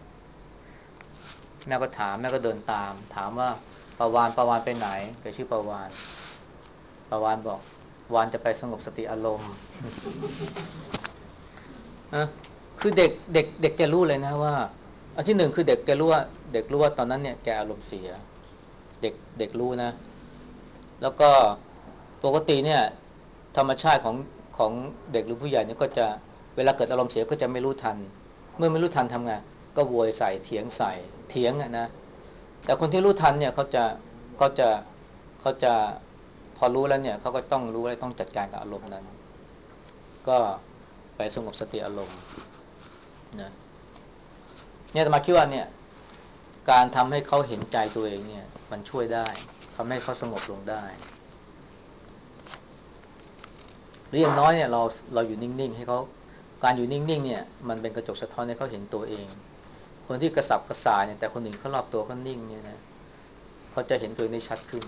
แม่ก็ถามแม่ก็เดินตามถามว่าประวานไปไหนแกชื่อประวานบอกวานจะไปสงบสติอารมณ์นะคือเด็กจะรู้เลยนะว่าอันที่หนึ่งคือเด็กรู้ว่าตอนนั้นเนี่ยแกอารมณ์เสียเด็กรู้นะแล้วก็ปกติเนี่ยธรรมชาติของเด็กหรือผู้ใหญ่เนี่ยก็จะเวลาเกิดอารมณ์เสียก็จะไม่รู้ทันเมื่อไม่รู้ทันทำไงก็โวยใส่เถียงใส่เถียงอะนะแต่คนที่รู้ทันเนี่ยเขาจะเขาจะพอรู้แล้วเนี่ยเขาก็ต้องรู้ว่าต้องจัดการกับอารมณ์นั้นก็ไปสงบสติอารมณ์นะเนี่ยอาตมาคิดว่าเนี่ยการทำให้เขาเห็นใจตัวเองเนี่ยมันช่วยได้ทำให้เขาสงบลงได้หรืออย่างน้อยเนี่ยเราอยู่นิ่งๆให้เขาการอยู่นิ่งๆเนี่ยมันเป็นกระจกสะท้อนให้เขาเห็นตัวเองคนที่กระสับกระส่ายเนี่ยแต่คนอื่นเขารอบตัวเขานิ่งเนี่ยนะเขาจะเห็นตัวเองได้ชัดขึ้น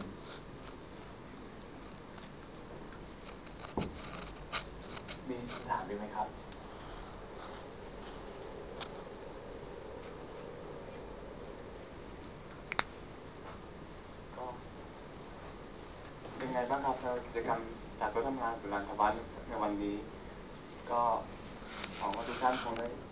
มีคำถามไหมครับก็เป็นไงบ้างครับเรากิจกรรมจากโต๊ะทำงานสุนันทวัฒน์ในวันนี้ก็หวังว่าทุกท่านคงได้